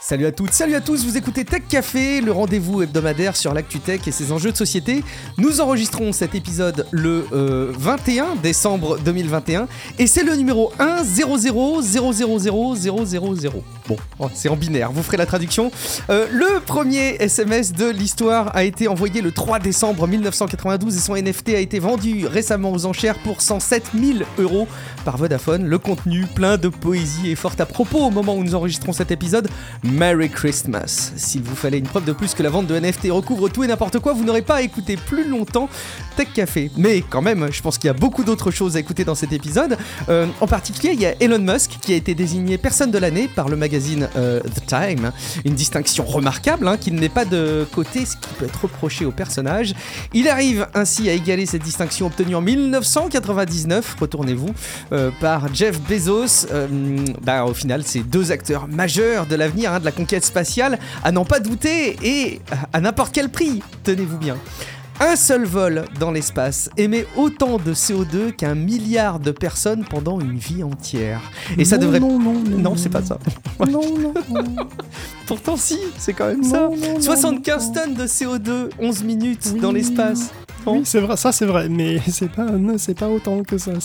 Salut à toutes, salut à tous, vous écoutez Tech Café, le rendez-vous hebdomadaire sur l'actu tech et ses enjeux de société. Nous enregistrons cet épisode le 21 décembre 2021 et c'est le numéro 100000000. Bon, c'est en binaire, vous ferez la traduction. Le premier SMS de l'histoire a été envoyé le 3 décembre 1992 et son NFT a été vendu récemment aux enchères pour 107 000 € par Vodafone. Le contenu plein de poésie et fort à propos au moment où nous enregistrons cet épisode. Merry Christmas. S'il vous fallait une preuve de plus que la vente de NFT recouvre tout et n'importe quoi, vous n'aurez pas à écouter plus longtemps Tech Café. Mais quand même, je pense qu'il y a beaucoup d'autres choses à écouter dans cet épisode. En particulier, il y a Elon Musk qui a été désigné personne de l'année par le magazine The Time. Une distinction remarquable qui ne met pas de côté ce qui peut être reproché au personnage. Il arrive ainsi à égaler cette distinction obtenue en 1999, retournez-vous, par Jeff Bezos. Au final, c'est deux acteurs majeurs de l'avenir, de la conquête spatiale, à n'en pas douter et à n'importe quel prix, tenez-vous bien. Un seul vol dans l'espace émet autant de CO2 qu'un milliard de personnes pendant une vie entière. Et ça devrait... Non, c'est pas ça. Non. Pourtant si, c'est quand même ça. 75 tonnes de CO2, 11 minutes dans l'espace. Oui, c'est vrai, ça c'est vrai, mais c'est pas autant que ça.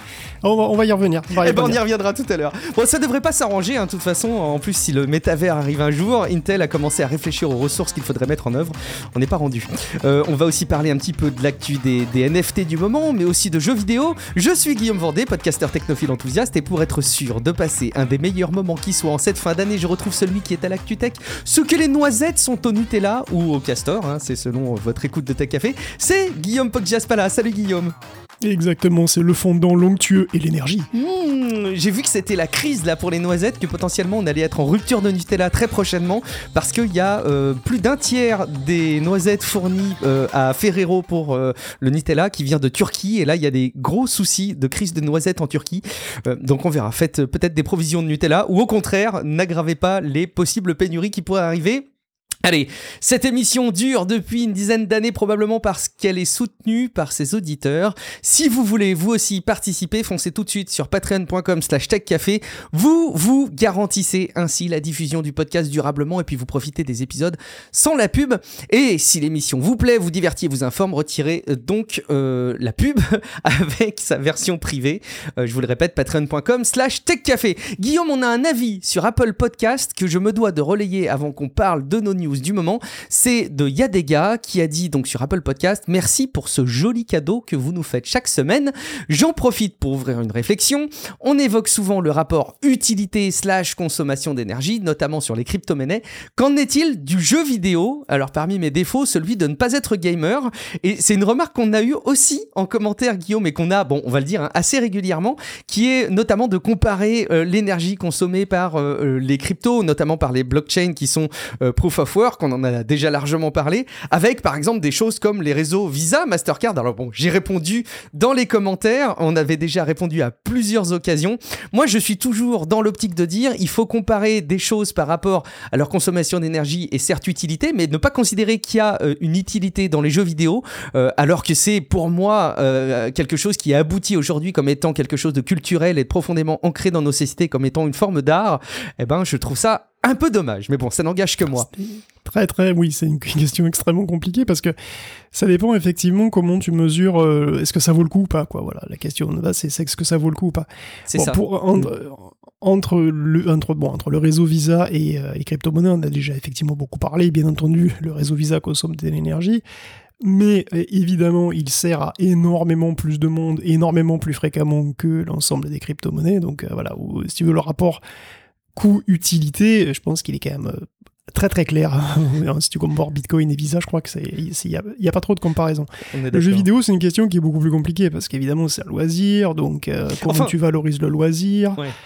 On va y revenir. On y reviendra tout à l'heure. Bon, ça devrait pas s'arranger, de toute façon. En plus, si le métavers arrive un jour, Intel a commencé à réfléchir aux ressources qu'il faudrait mettre en œuvre. On n'est pas rendu. On va aussi parler un petit peu de l'actu des NFT du moment, mais aussi de jeux vidéo. Je suis Guillaume Vendée, podcasteur technophile enthousiaste, et pour être sûr de passer un des meilleurs moments qui soit en cette fin d'année, je retrouve celui qui est à l'actu tech. Ce que les noisettes sont au Nutella ou au castor, c'est selon votre écoute de Tech Café. C'est Guillaume Poggiaspala. Salut Guillaume. Exactement, c'est le fondant l'onctueux et l'énergie. J'ai vu que c'était la crise là pour les noisettes, que potentiellement on allait être en rupture de Nutella très prochainement parce qu'il y a plus d'un tiers des noisettes fournies à Ferrero pour le Nutella qui vient de Turquie, et là il y a des gros soucis de crise de noisettes en Turquie, donc on verra. Faites peut-être des provisions de Nutella ou au contraire n'aggravez pas les possibles pénuries qui pourraient arriver. Allez, cette émission dure depuis une dizaine d'années probablement parce qu'elle est soutenue par ses auditeurs. Si vous voulez vous aussi participer, foncez tout de suite sur patreon.com/techcafé. Vous garantissez ainsi la diffusion du podcast durablement et puis vous profitez des épisodes sans la pub. Et si l'émission vous plaît, vous divertit et vous informe, retirez donc la pub avec sa version privée. Je vous le répète, patreon.com/techcafé. Guillaume, on a un avis sur Apple Podcast que je me dois de relayer avant qu'on parle de nos news du moment. C'est de Yadega qui a dit donc sur Apple Podcast: merci pour ce joli cadeau que vous nous faites chaque semaine. J'en profite pour ouvrir une réflexion. On évoque souvent le rapport utilité/consommation d'énergie, notamment sur les crypto-monnaies. Qu'en est-il du jeu vidéo? Alors parmi mes défauts, celui de ne pas être gamer, et c'est une remarque qu'on a eue aussi en commentaire, Guillaume, et qu'on a, on va le dire, assez régulièrement, qui est notamment de comparer l'énergie consommée par les cryptos, notamment par les blockchains qui sont proof of work, on en a déjà largement parlé, avec par exemple des choses comme les réseaux Visa, Mastercard. Alors j'ai répondu dans les commentaires, on avait déjà répondu à plusieurs occasions. Moi je suis toujours dans l'optique de dire il faut comparer des choses par rapport à leur consommation d'énergie et certes utilité, mais ne pas considérer qu'il y a une utilité dans les jeux vidéo, alors que c'est pour moi quelque chose qui a abouti aujourd'hui comme étant quelque chose de culturel et de profondément ancré dans nos sociétés comme étant une forme d'art. Je trouve ça un peu dommage, mais bon, ça n'engage que moi. Oui, c'est une question extrêmement compliquée parce que ça dépend effectivement comment tu mesures est-ce que ça vaut le coup ou pas, quoi. Voilà, la question là, c'est est-ce que ça vaut le coup ou pas. C'est ça. Entre le réseau Visa et les crypto-monnaies, on a déjà effectivement beaucoup parlé. Bien entendu, le réseau Visa consomme de l'énergie. Mais évidemment, il sert à énormément plus de monde, énormément plus fréquemment que l'ensemble des crypto-monnaies. Donc voilà, si tu veux le rapport coût-utilité, je pense qu'il est quand même très très clair. Si tu compares Bitcoin et Visa, je crois qu'il n'y a pas trop de comparaison. Le jeu vidéo, c'est une question qui est beaucoup plus compliquée parce qu'évidemment, c'est un loisir, donc comment tu valorises le loisir. Ouais.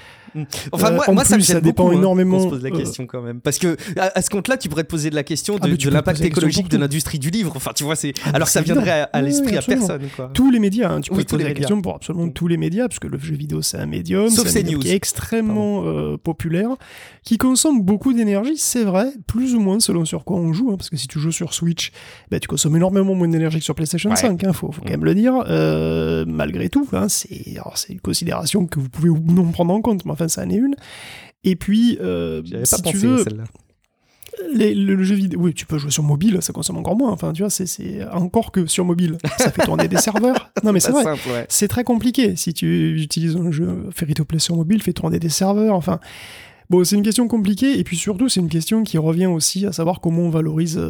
Moi ça me gêne dépend beaucoup, énormément. On se pose la question quand même, parce que à ce compte-là, tu pourrais te poser de la question de l'impact écologique de l'industrie du livre. Enfin, tu vois, alors ça viendrait à l'esprit à personne, quoi. Tous les médias, tu peux te poser la question pour absolument tous les médias, parce que le jeu vidéo c'est un médium, sauf c'est un médium qui est extrêmement populaire, qui consomme beaucoup d'énergie, c'est vrai, plus ou moins selon sur quoi on joue, parce que si tu joues sur Switch, tu consommes énormément moins d'énergie que sur PlayStation 5, faut quand même le dire. Malgré tout, c'est une considération que vous pouvez ou non prendre en compte, mais enfin ça en est une. Et puis, j'avais si pas tu pensé veux, à celle-là. le jeu vidéo, oui, tu peux jouer sur mobile, ça consomme encore moins. Enfin, tu vois, c'est encore que sur mobile, ça fait tourner des serveurs. Non, mais c'est vrai, simple, ouais. c'est très compliqué. Si tu utilises un jeu free-to-play sur mobile, fait tourner des serveurs. Enfin, bon, c'est une question compliquée. Et puis surtout, c'est une question qui revient aussi à savoir comment on valorise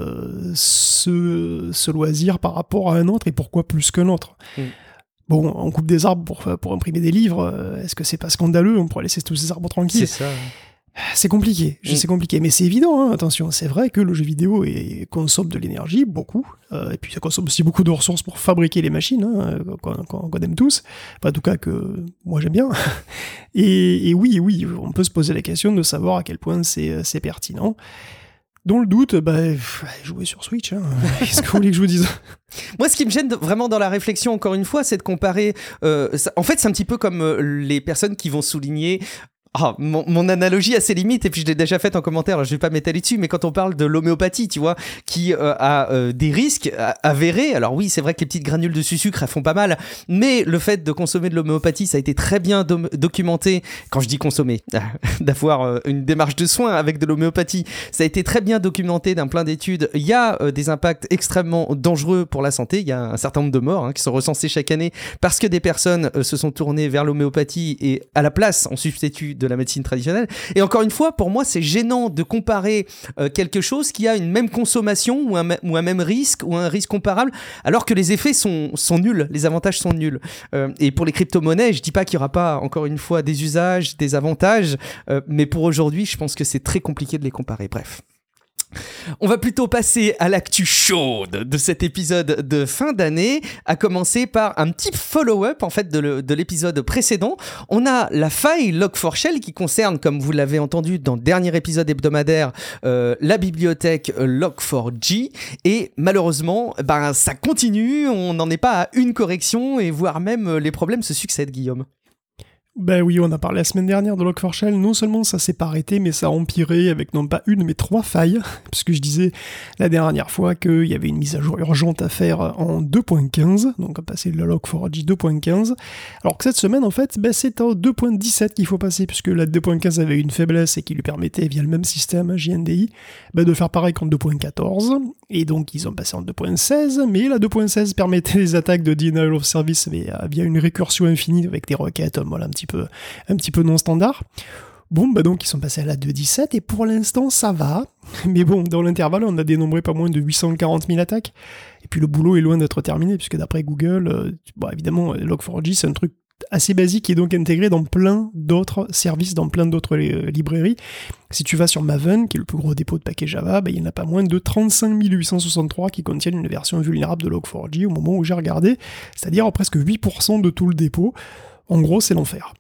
ce loisir par rapport à un autre et pourquoi plus qu'un autre. Bon, on coupe des arbres pour imprimer des livres. Est-ce que c'est pas scandaleux? On pourrait laisser tous ces arbres tranquilles. C'est ça. C'est compliqué, c'est compliqué, mais c'est évident, hein, attention, c'est vrai que le jeu vidéo consomme de l'énergie, beaucoup, et puis ça consomme aussi beaucoup de ressources pour fabriquer les machines, hein, qu'on aime tous, enfin, en tout cas que moi j'aime bien, et oui, on peut se poser la question de savoir à quel point c'est pertinent. Dans le doute, jouez sur Switch, hein. Qu'est-ce que vous voulez que je vous dise? Moi, ce qui me gêne vraiment dans la réflexion, encore une fois, c'est de comparer... en fait, c'est un petit peu comme les personnes qui vont souligner... mon analogie a ses limites, et puis je l'ai déjà faite en commentaire, alors je vais pas m'étaler dessus, mais quand on parle de l'homéopathie, tu vois, qui a des risques avérés, alors oui, c'est vrai que les petites granules de sucre, elles font pas mal, mais le fait de consommer de l'homéopathie, ça a été très bien documenté, quand je dis consommer, d'avoir une démarche de soin avec de l'homéopathie, ça a été très bien documenté d'un plein d'études, il y a des impacts extrêmement dangereux pour la santé, il y a un certain nombre de morts qui sont recensés chaque année, parce que des personnes se sont tournées vers l'homéopathie, et à la place, on substitue de la médecine traditionnelle. Et encore une fois, pour moi, c'est gênant de comparer quelque chose qui a une même consommation ou un même risque ou un risque comparable, alors que les effets sont nuls, les avantages sont nuls. Et pour les crypto-monnaies, je dis pas qu'il y aura pas, encore une fois, des usages, des avantages, mais pour aujourd'hui, je pense que c'est très compliqué de les comparer. Bref. On va plutôt passer à l'actu chaude de cet épisode de fin d'année, à commencer par un petit follow-up en fait de l'épisode précédent. On a la faille Log4Shell qui concerne, comme vous l'avez entendu dans le dernier épisode hebdomadaire, la bibliothèque Log4j, et malheureusement, ça continue, on n'en est pas à une correction, et voire même les problèmes se succèdent, Guillaume. Ben oui, on a parlé la semaine dernière de Log4Shell, non seulement ça s'est pas arrêté, mais ça a empiré avec non pas une, mais 3 failles, puisque je disais la dernière fois qu'il y avait une mise à jour urgente à faire en 2.15, donc on va passer le Log4j 2.15, alors que cette semaine, en fait, c'est en 2.17 qu'il faut passer, puisque la 2.15 avait une faiblesse et qui lui permettait, via le même système JNDI, de faire pareil qu'en 2.14, et donc ils ont passé en 2.16, mais la 2.16 permettait les attaques de denial of service via une récursion infinie avec des requêtes, voilà, un petit peu non standard. Bon, donc ils sont passés à la 2.17 et pour l'instant ça va, mais bon, dans l'intervalle on a dénombré pas moins de 840 000 attaques, et puis le boulot est loin d'être terminé, puisque d'après Google, évidemment Log4j c'est un truc assez basique qui est donc intégré dans plein d'autres services, dans plein d'autres librairies. Si tu vas sur Maven, qui est le plus gros dépôt de paquets Java, il y en a pas moins de 35 863 qui contiennent une version vulnérable de Log4j au moment où j'ai regardé, c'est-à-dire presque 8% de tout le dépôt. En gros, c'est l'enfer.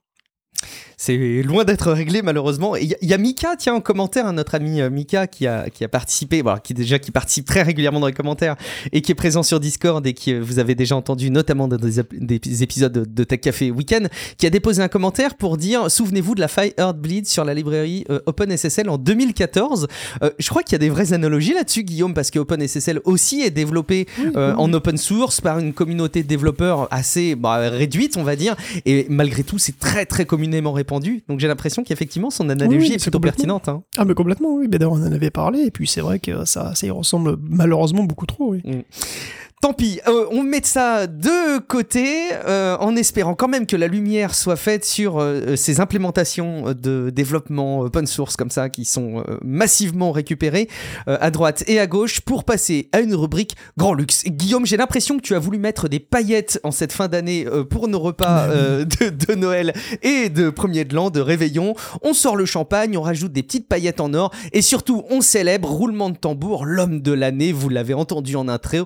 C'est loin d'être réglé malheureusement. Il y a Mika, tiens, en commentaire, notre ami Mika qui a participé, qui participe très régulièrement dans les commentaires et qui est présent sur Discord et qui vous avez déjà entendu notamment dans des épisodes de Tech Café Weekend, qui a déposé un commentaire pour dire: souvenez-vous de la faille Heartbleed sur la librairie OpenSSL en 2014. Je crois qu'il y a des vraies analogies là-dessus, Guillaume, parce que OpenSSL aussi est développé en open source par une communauté de développeurs assez réduite, on va dire, et malgré tout c'est très très communément répandu. Donc j'ai l'impression qu'effectivement son analogie est plutôt pertinente. Hein. Ah mais complètement, oui. D'ailleurs on en avait parlé, et puis c'est vrai que ça y ressemble malheureusement beaucoup trop. Oui. Tant pis, on met ça de côté en espérant quand même que la lumière soit faite sur ces implémentations de développement open source comme ça qui sont massivement récupérées à droite et à gauche, pour passer à une rubrique grand luxe. Guillaume, j'ai l'impression que tu as voulu mettre des paillettes en cette fin d'année pour nos repas de Noël et de premier de l'an, de réveillon. On sort le champagne, on rajoute des petites paillettes en or et surtout on célèbre, roulement de tambour, l'homme de l'année, vous l'avez entendu en intro,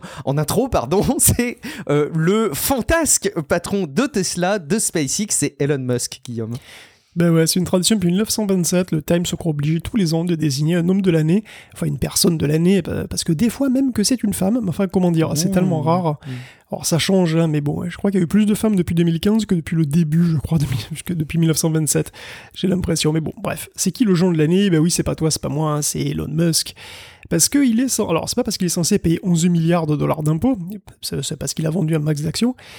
c'est le fantasque patron de Tesla, de SpaceX, c'est Elon Musk, Guillaume. C'est une tradition depuis 1927, le Time se croit obligé tous les ans de désigner un homme de l'année, enfin une personne de l'année, parce que des fois même que c'est une femme, enfin comment dire, c'est tellement rare. Alors ça change, hein, mais bon, je crois qu'il y a eu plus de femmes depuis 2015 que depuis le début, je crois, que depuis 1927, j'ai l'impression. Mais bon, bref, c'est qui le genre de l'année? Oui, c'est pas toi, c'est pas moi, hein, c'est Elon Musk. Parce qu'il est... Alors, c'est pas parce qu'il est censé payer 11 milliards de dollars d'impôts, c'est parce qu'il a vendu un max d'actions,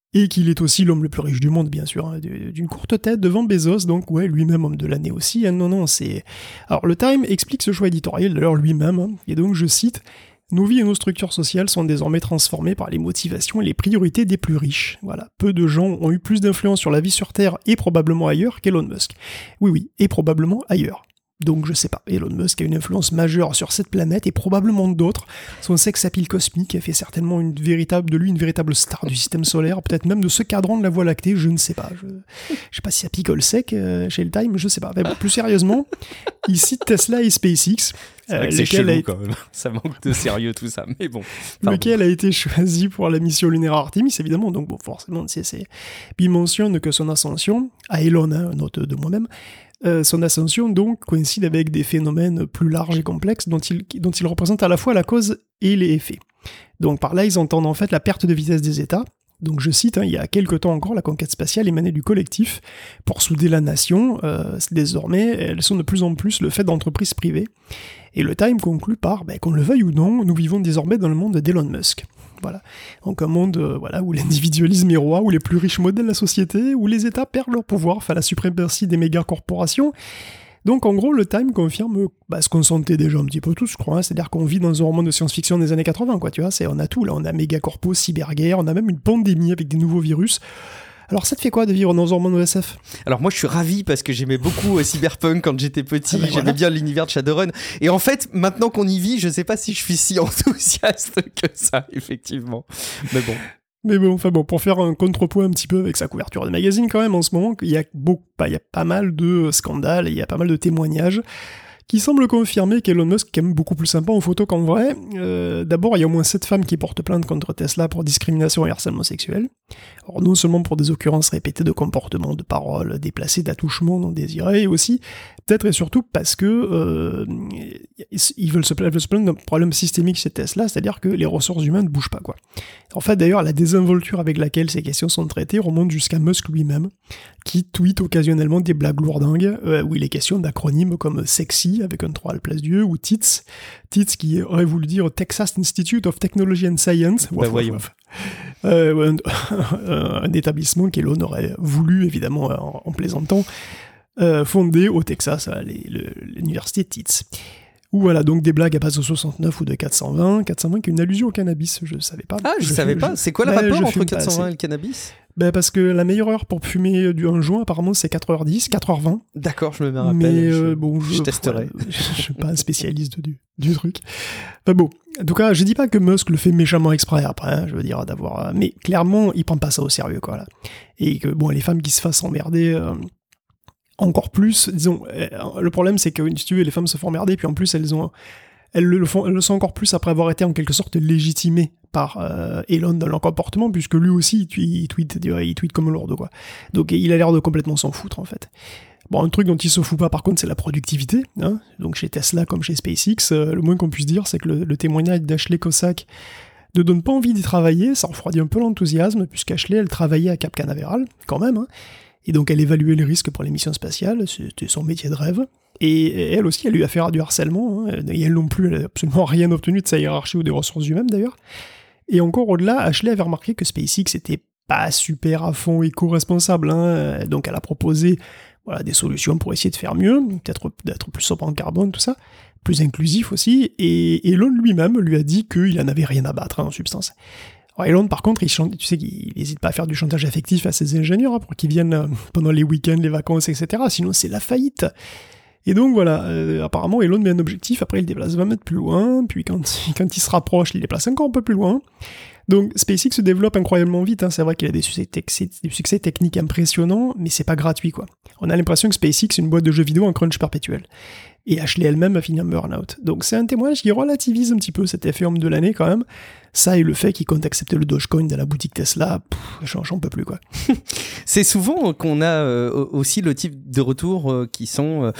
Et qu'il est aussi l'homme le plus riche du monde, bien sûr, hein, d'une courte tête devant Bezos, donc ouais, lui-même homme de l'année aussi. Hein, non, c'est... Alors, le Time explique ce choix éditorial, d'ailleurs lui-même, hein, et donc je cite... Nos vies et nos structures sociales sont désormais transformées par les motivations et les priorités des plus riches. Voilà, peu de gens ont eu plus d'influence sur la vie sur Terre et probablement ailleurs qu'Elon Musk. Oui, et probablement ailleurs. Donc je sais pas, Elon Musk a une influence majeure sur cette planète et probablement d'autres. Son sex appeal cosmique a fait certainement de lui une véritable star du système solaire, peut-être même de ce cadran de la Voie lactée, je ne sais pas. Je sais pas si ça picole sec chez le Time, je sais pas. Mais bon, plus sérieusement, il cite Tesla et SpaceX. C'est chelou quand même, ça manque de sérieux tout ça, mais bon. Lequel a été choisi pour la mission lunaire Artemis, évidemment, donc bon, forcément, c'est... Puis il mentionne que son ascension, à Elon, hein, note de moi-même, son ascension donc coïncide avec des phénomènes plus larges et complexes dont il représente à la fois la cause et les effets. Donc par là, ils entendent en fait la perte de vitesse des États. Donc je cite, hein, il y a quelque temps encore, la conquête spatiale émanait du collectif pour souder la nation. Désormais, elles sont de plus en plus le fait d'entreprises privées. Et le Time conclut par, qu'on le veuille ou non, nous vivons désormais dans le monde d'Elon Musk. Voilà. Donc un monde où l'individualisme est roi, où les plus riches modèlent la société, où les États perdent leur pouvoir face à la suprématie des méga-corporations. Donc en gros, le Time confirme ce qu'on sentait déjà un petit peu tous, je crois. Hein. C'est-à-dire qu'on vit dans un roman de science-fiction des années 80, quoi, tu vois. On a tout, là. On a méga-corpos, cyberguerre, on a même une pandémie avec des nouveaux virus. Alors ça te fait quoi de vivre dans un roman de SF ? Alors moi je suis ravi parce que j'aimais beaucoup Cyberpunk quand j'étais petit, j'aimais bien l'univers de Shadowrun. Et en fait, maintenant qu'on y vit, je sais pas si je suis si enthousiaste que ça, effectivement. Mais bon, pour faire un contrepoids un petit peu avec sa couverture de magazine quand même, en ce moment, il y a pas mal de scandales, il y a pas mal de témoignages qui semblent confirmer qu'Elon Musk est quand même beaucoup plus sympa en photo qu'en vrai. D'abord, il y a au moins 7 femmes qui portent plainte contre Tesla pour discrimination et harcèlement sexuel. Alors non seulement pour des occurrences répétées de comportements, de paroles déplacées, d'attouchements non désirés, et aussi, peut-être et surtout parce que ils veulent se plaindre d'un problème systémique chez Tesla, c'est-à-dire que les ressources humaines ne bougent pas, quoi. En fait, d'ailleurs, la désinvolture avec laquelle ces questions sont traitées remonte jusqu'à Musk lui-même, qui tweet occasionnellement des blagues lourdingues, où il est question d'acronymes comme sexy, avec un 3 à la place du E, ou TITS qui aurait voulu dire Texas Institute of Technology and Science. Voyons. Un établissement qu'Elon aurait voulu, évidemment, en plaisantant, fonder au Texas, l'université TITS. Ou voilà, donc des blagues à base de 69 ou de 420 qui est une allusion au cannabis, je savais pas. Ah, je savais pas, c'est quoi le rapport entre 420 et le cannabis ? Parce que la meilleure heure pour fumer un joint, apparemment, c'est 4h10, 4h20. D'accord, je me mets un rappel. Mais je testerai. Je suis pas un spécialiste du truc. Enfin bon, en tout cas, je dis pas que Musk le fait méchamment exprès après, hein, je veux dire, d'avoir... Mais clairement, il prend pas ça au sérieux, quoi, là. Et que, les femmes qui se fassent emmerder... encore plus, disons, le problème c'est que, si tu veux, les femmes se font emmerder, puis en plus elles le sont encore plus après avoir été en quelque sorte légitimées par Elon dans leur comportement, puisque lui aussi il tweet comme un lourd, quoi. Donc il a l'air de complètement s'en foutre en fait. Bon, un truc dont il se fout pas par contre, c'est la productivité, hein. Donc chez Tesla comme chez SpaceX, le moins qu'on puisse dire, c'est que le témoignage d'Ashley Cossack ne donne pas envie d'y travailler, ça refroidit un peu l'enthousiasme, puisqu'Ashley elle travaillait à Cap Canaveral, quand même, hein. Et donc elle évaluait les risques pour les missions spatiales, c'était son métier de rêve. Et elle aussi, elle lui a fait du harcèlement, hein, et elle non plus, elle n'a absolument rien obtenu de sa hiérarchie ou des ressources humaines d'ailleurs. Et encore au-delà, Ashley avait remarqué que SpaceX était pas super à fond éco-responsable, hein, donc elle a proposé des solutions pour essayer de faire mieux, peut-être d'être plus sobre en carbone, tout ça, plus inclusif aussi, et Elon lui-même lui a dit qu'il en avait rien à battre, hein, en substance. Alors Elon, par contre, tu sais qu'il n'hésite pas à faire du chantage affectif à ses ingénieurs, hein, pour qu'ils viennent pendant les week-ends, les vacances, etc. Sinon, c'est la faillite. Et donc voilà, apparemment, Elon met un objectif, après il déplace 20 mètres plus loin, puis quand il se rapproche, il déplace encore un peu plus loin. Donc SpaceX se développe incroyablement vite, hein. C'est vrai qu'il a des succès techniques impressionnants, mais c'est pas gratuit, quoi. On a l'impression que SpaceX est une boîte de jeux vidéo en crunch perpétuel. Et Ashley elle-même a fini en burn-out. Donc c'est un témoignage qui relativise un petit peu cet effet homme de l'année quand même. Ça et le fait qu'il compte accepter le Dogecoin dans la boutique Tesla, j'en peux plus, quoi. C'est souvent qu'on a aussi le type de retour qui sont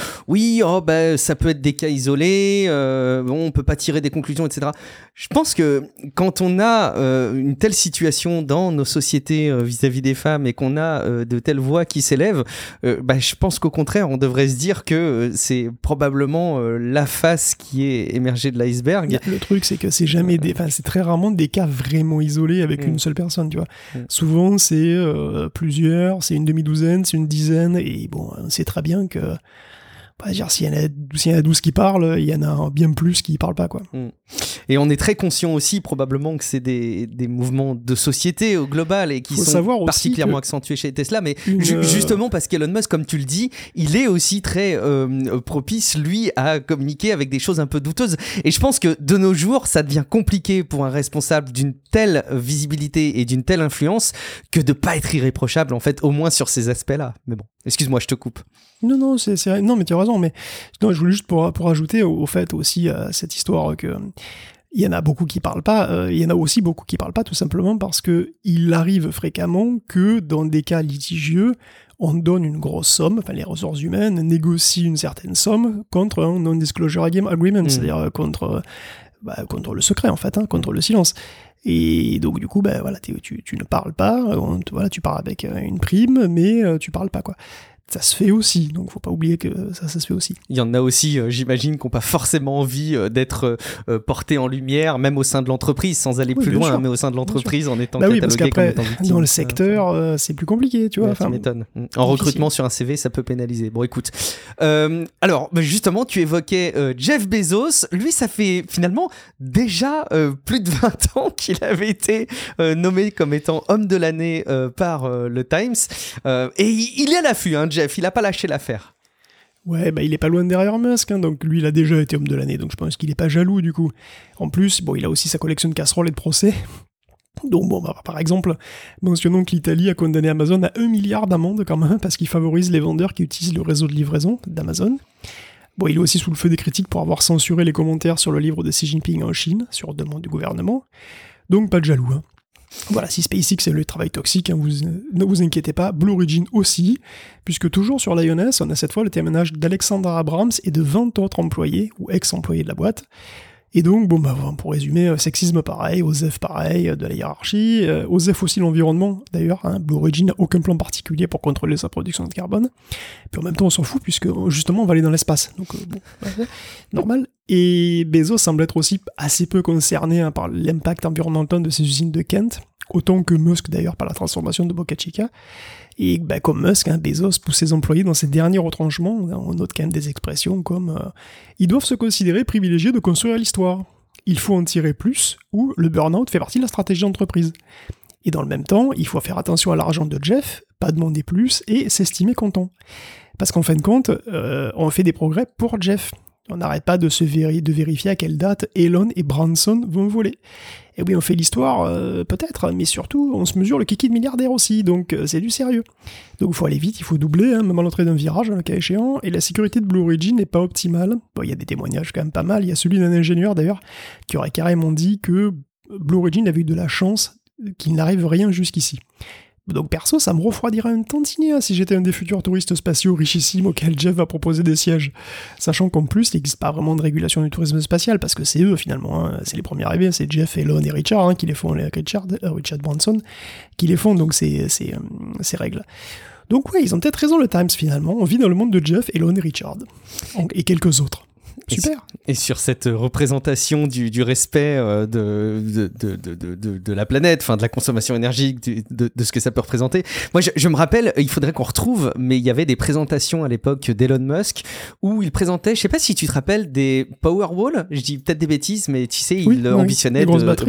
ça peut être des cas isolés, on peut pas tirer des conclusions, etc. Je pense que quand on a une telle situation dans nos sociétés vis-à-vis des femmes et qu'on a de telles voix qui s'élèvent, je pense qu'au contraire, on devrait se dire que c'est probablement la face qui est émergée de l'iceberg. Le truc, c'est que c'est jamais c'est très rarement des cas vraiment isolés avec une seule personne, tu vois. Souvent, c'est plusieurs, c'est une demi-douzaine, c'est une dizaine, et bon, on sait très bien que s'il y en a 12 qui parlent, il y en a bien plus qui parlent pas, quoi. Et on est très conscient aussi, probablement, que c'est des mouvements de société au global et qui sont particulièrement accentués chez Tesla. Mais justement, parce qu'Elon Musk, comme tu le dis, il est aussi très propice, lui, à communiquer avec des choses un peu douteuses. Et je pense que de nos jours, ça devient compliqué pour un responsable d'une telle visibilité et d'une telle influence que de pas être irréprochable, en fait, au moins sur ces aspects-là. Mais bon, excuse-moi, je te coupe. Non, non, mais tu as raison. Mais non, je voulais juste pour ajouter au fait aussi à cette histoire que il y en a beaucoup qui parlent pas. Il y en a aussi beaucoup qui parlent pas, tout simplement parce que il arrive fréquemment que dans des cas litigieux, on donne une grosse somme, les ressources humaines négocient une certaine somme contre un non-disclosure agreement, c'est-à-dire contre le secret en fait, contre le silence. Et donc du coup, tu ne parles pas, tu parles avec une prime, mais tu parles pas, quoi. Ça se fait aussi, donc faut pas oublier que ça se fait aussi. Il y en a aussi, j'imagine, qui n'ont pas forcément envie d'être portés en lumière, même au sein de l'entreprise, sans aller plus loin, mais au sein de l'entreprise, en étant catalogué comme étant victime. Dans le secteur, c'est plus compliqué, tu vois. Tu m'étonnes. En recrutement sur un CV, ça peut pénaliser. Bon, écoute. Alors, justement, tu évoquais Jeff Bezos. Lui, ça fait finalement déjà plus de 20 ans qu'il avait été nommé comme étant homme de l'année par le Times. Et il est à l'affût, Jeff, il a pas lâché l'affaire. Ouais, il est pas loin derrière Musk, donc lui il a déjà été homme de l'année, donc je pense qu'il est pas jaloux du coup. En plus, il a aussi sa collection de casseroles et de procès. Donc par exemple, mentionnons que l'Italie a condamné Amazon à 1 milliard d'amendes quand même, parce qu'il favorise les vendeurs qui utilisent le réseau de livraison d'Amazon. Il est aussi sous le feu des critiques pour avoir censuré les commentaires sur le livre de Xi Jinping en Chine, sur demande du gouvernement. Donc pas de jaloux, Voilà, si SpaceX est le travail toxique, ne vous inquiétez pas, Blue Origin aussi, puisque toujours sur l'INS, on a cette fois le témoignage d'Alexander Abrams et de 20 autres employés, ou ex-employés de la boîte. Et donc, pour résumer, sexisme pareil, OSEF pareil, de la hiérarchie, OSEF aussi l'environnement, d'ailleurs, Blue Origin n'a aucun plan particulier pour contrôler sa production de carbone. Puis en même temps, on s'en fout, puisque justement, on va aller dans l'espace. Donc, normal. Et Bezos semble être aussi assez peu concerné par l'impact environnemental de ces usines de Kent, autant que Musk d'ailleurs par la transformation de Boca Chica. Et comme Musk, Bezos pousse ses employés dans ses derniers retranchements. On note quand même des expressions comme ils doivent se considérer privilégiés de construire l'histoire. Il faut en tirer plus, ou le burn-out fait partie de la stratégie d'entreprise. Et dans le même temps, il faut faire attention à l'argent de Jeff, pas demander plus et s'estimer content. Parce qu'en fin de compte, on fait des progrès pour Jeff. On n'arrête pas de vérifier à quelle date Elon et Branson vont voler. Et oui, on fait l'histoire, peut-être, mais surtout, on se mesure le kiki de milliardaire aussi, donc c'est du sérieux. Donc il faut aller vite, il faut doubler, même à l'entrée d'un virage, le cas échéant, et la sécurité de Blue Origin n'est pas optimale. Il y a des témoignages quand même pas mal, il y a celui d'un ingénieur d'ailleurs, qui aurait carrément dit que Blue Origin avait eu de la chance qu'il n'arrive rien jusqu'ici. Donc perso, ça me refroidirait un tantinet si j'étais un des futurs touristes spatiaux richissimes auxquels Jeff va proposer des sièges. Sachant qu'en plus, il n'existe pas vraiment de régulation du tourisme spatial, parce que c'est eux finalement, c'est les premiers arrivés, c'est Jeff, Elon et Richard qui les font, Richard Branson, qui les font, donc ces règles. Donc ouais, ils ont peut-être raison le Times finalement, on vit dans le monde de Jeff, Elon et Richard. Et quelques autres. Super. Et sur cette représentation du respect de la planète, de la consommation énergique, de ce que ça peut représenter. Moi, je me rappelle, il faudrait qu'on retrouve, mais il y avait des présentations à l'époque d'Elon Musk où il présentait, je sais pas si tu te rappelles, des Powerwall. Je dis peut-être des bêtises, mais tu sais, il ambitionnait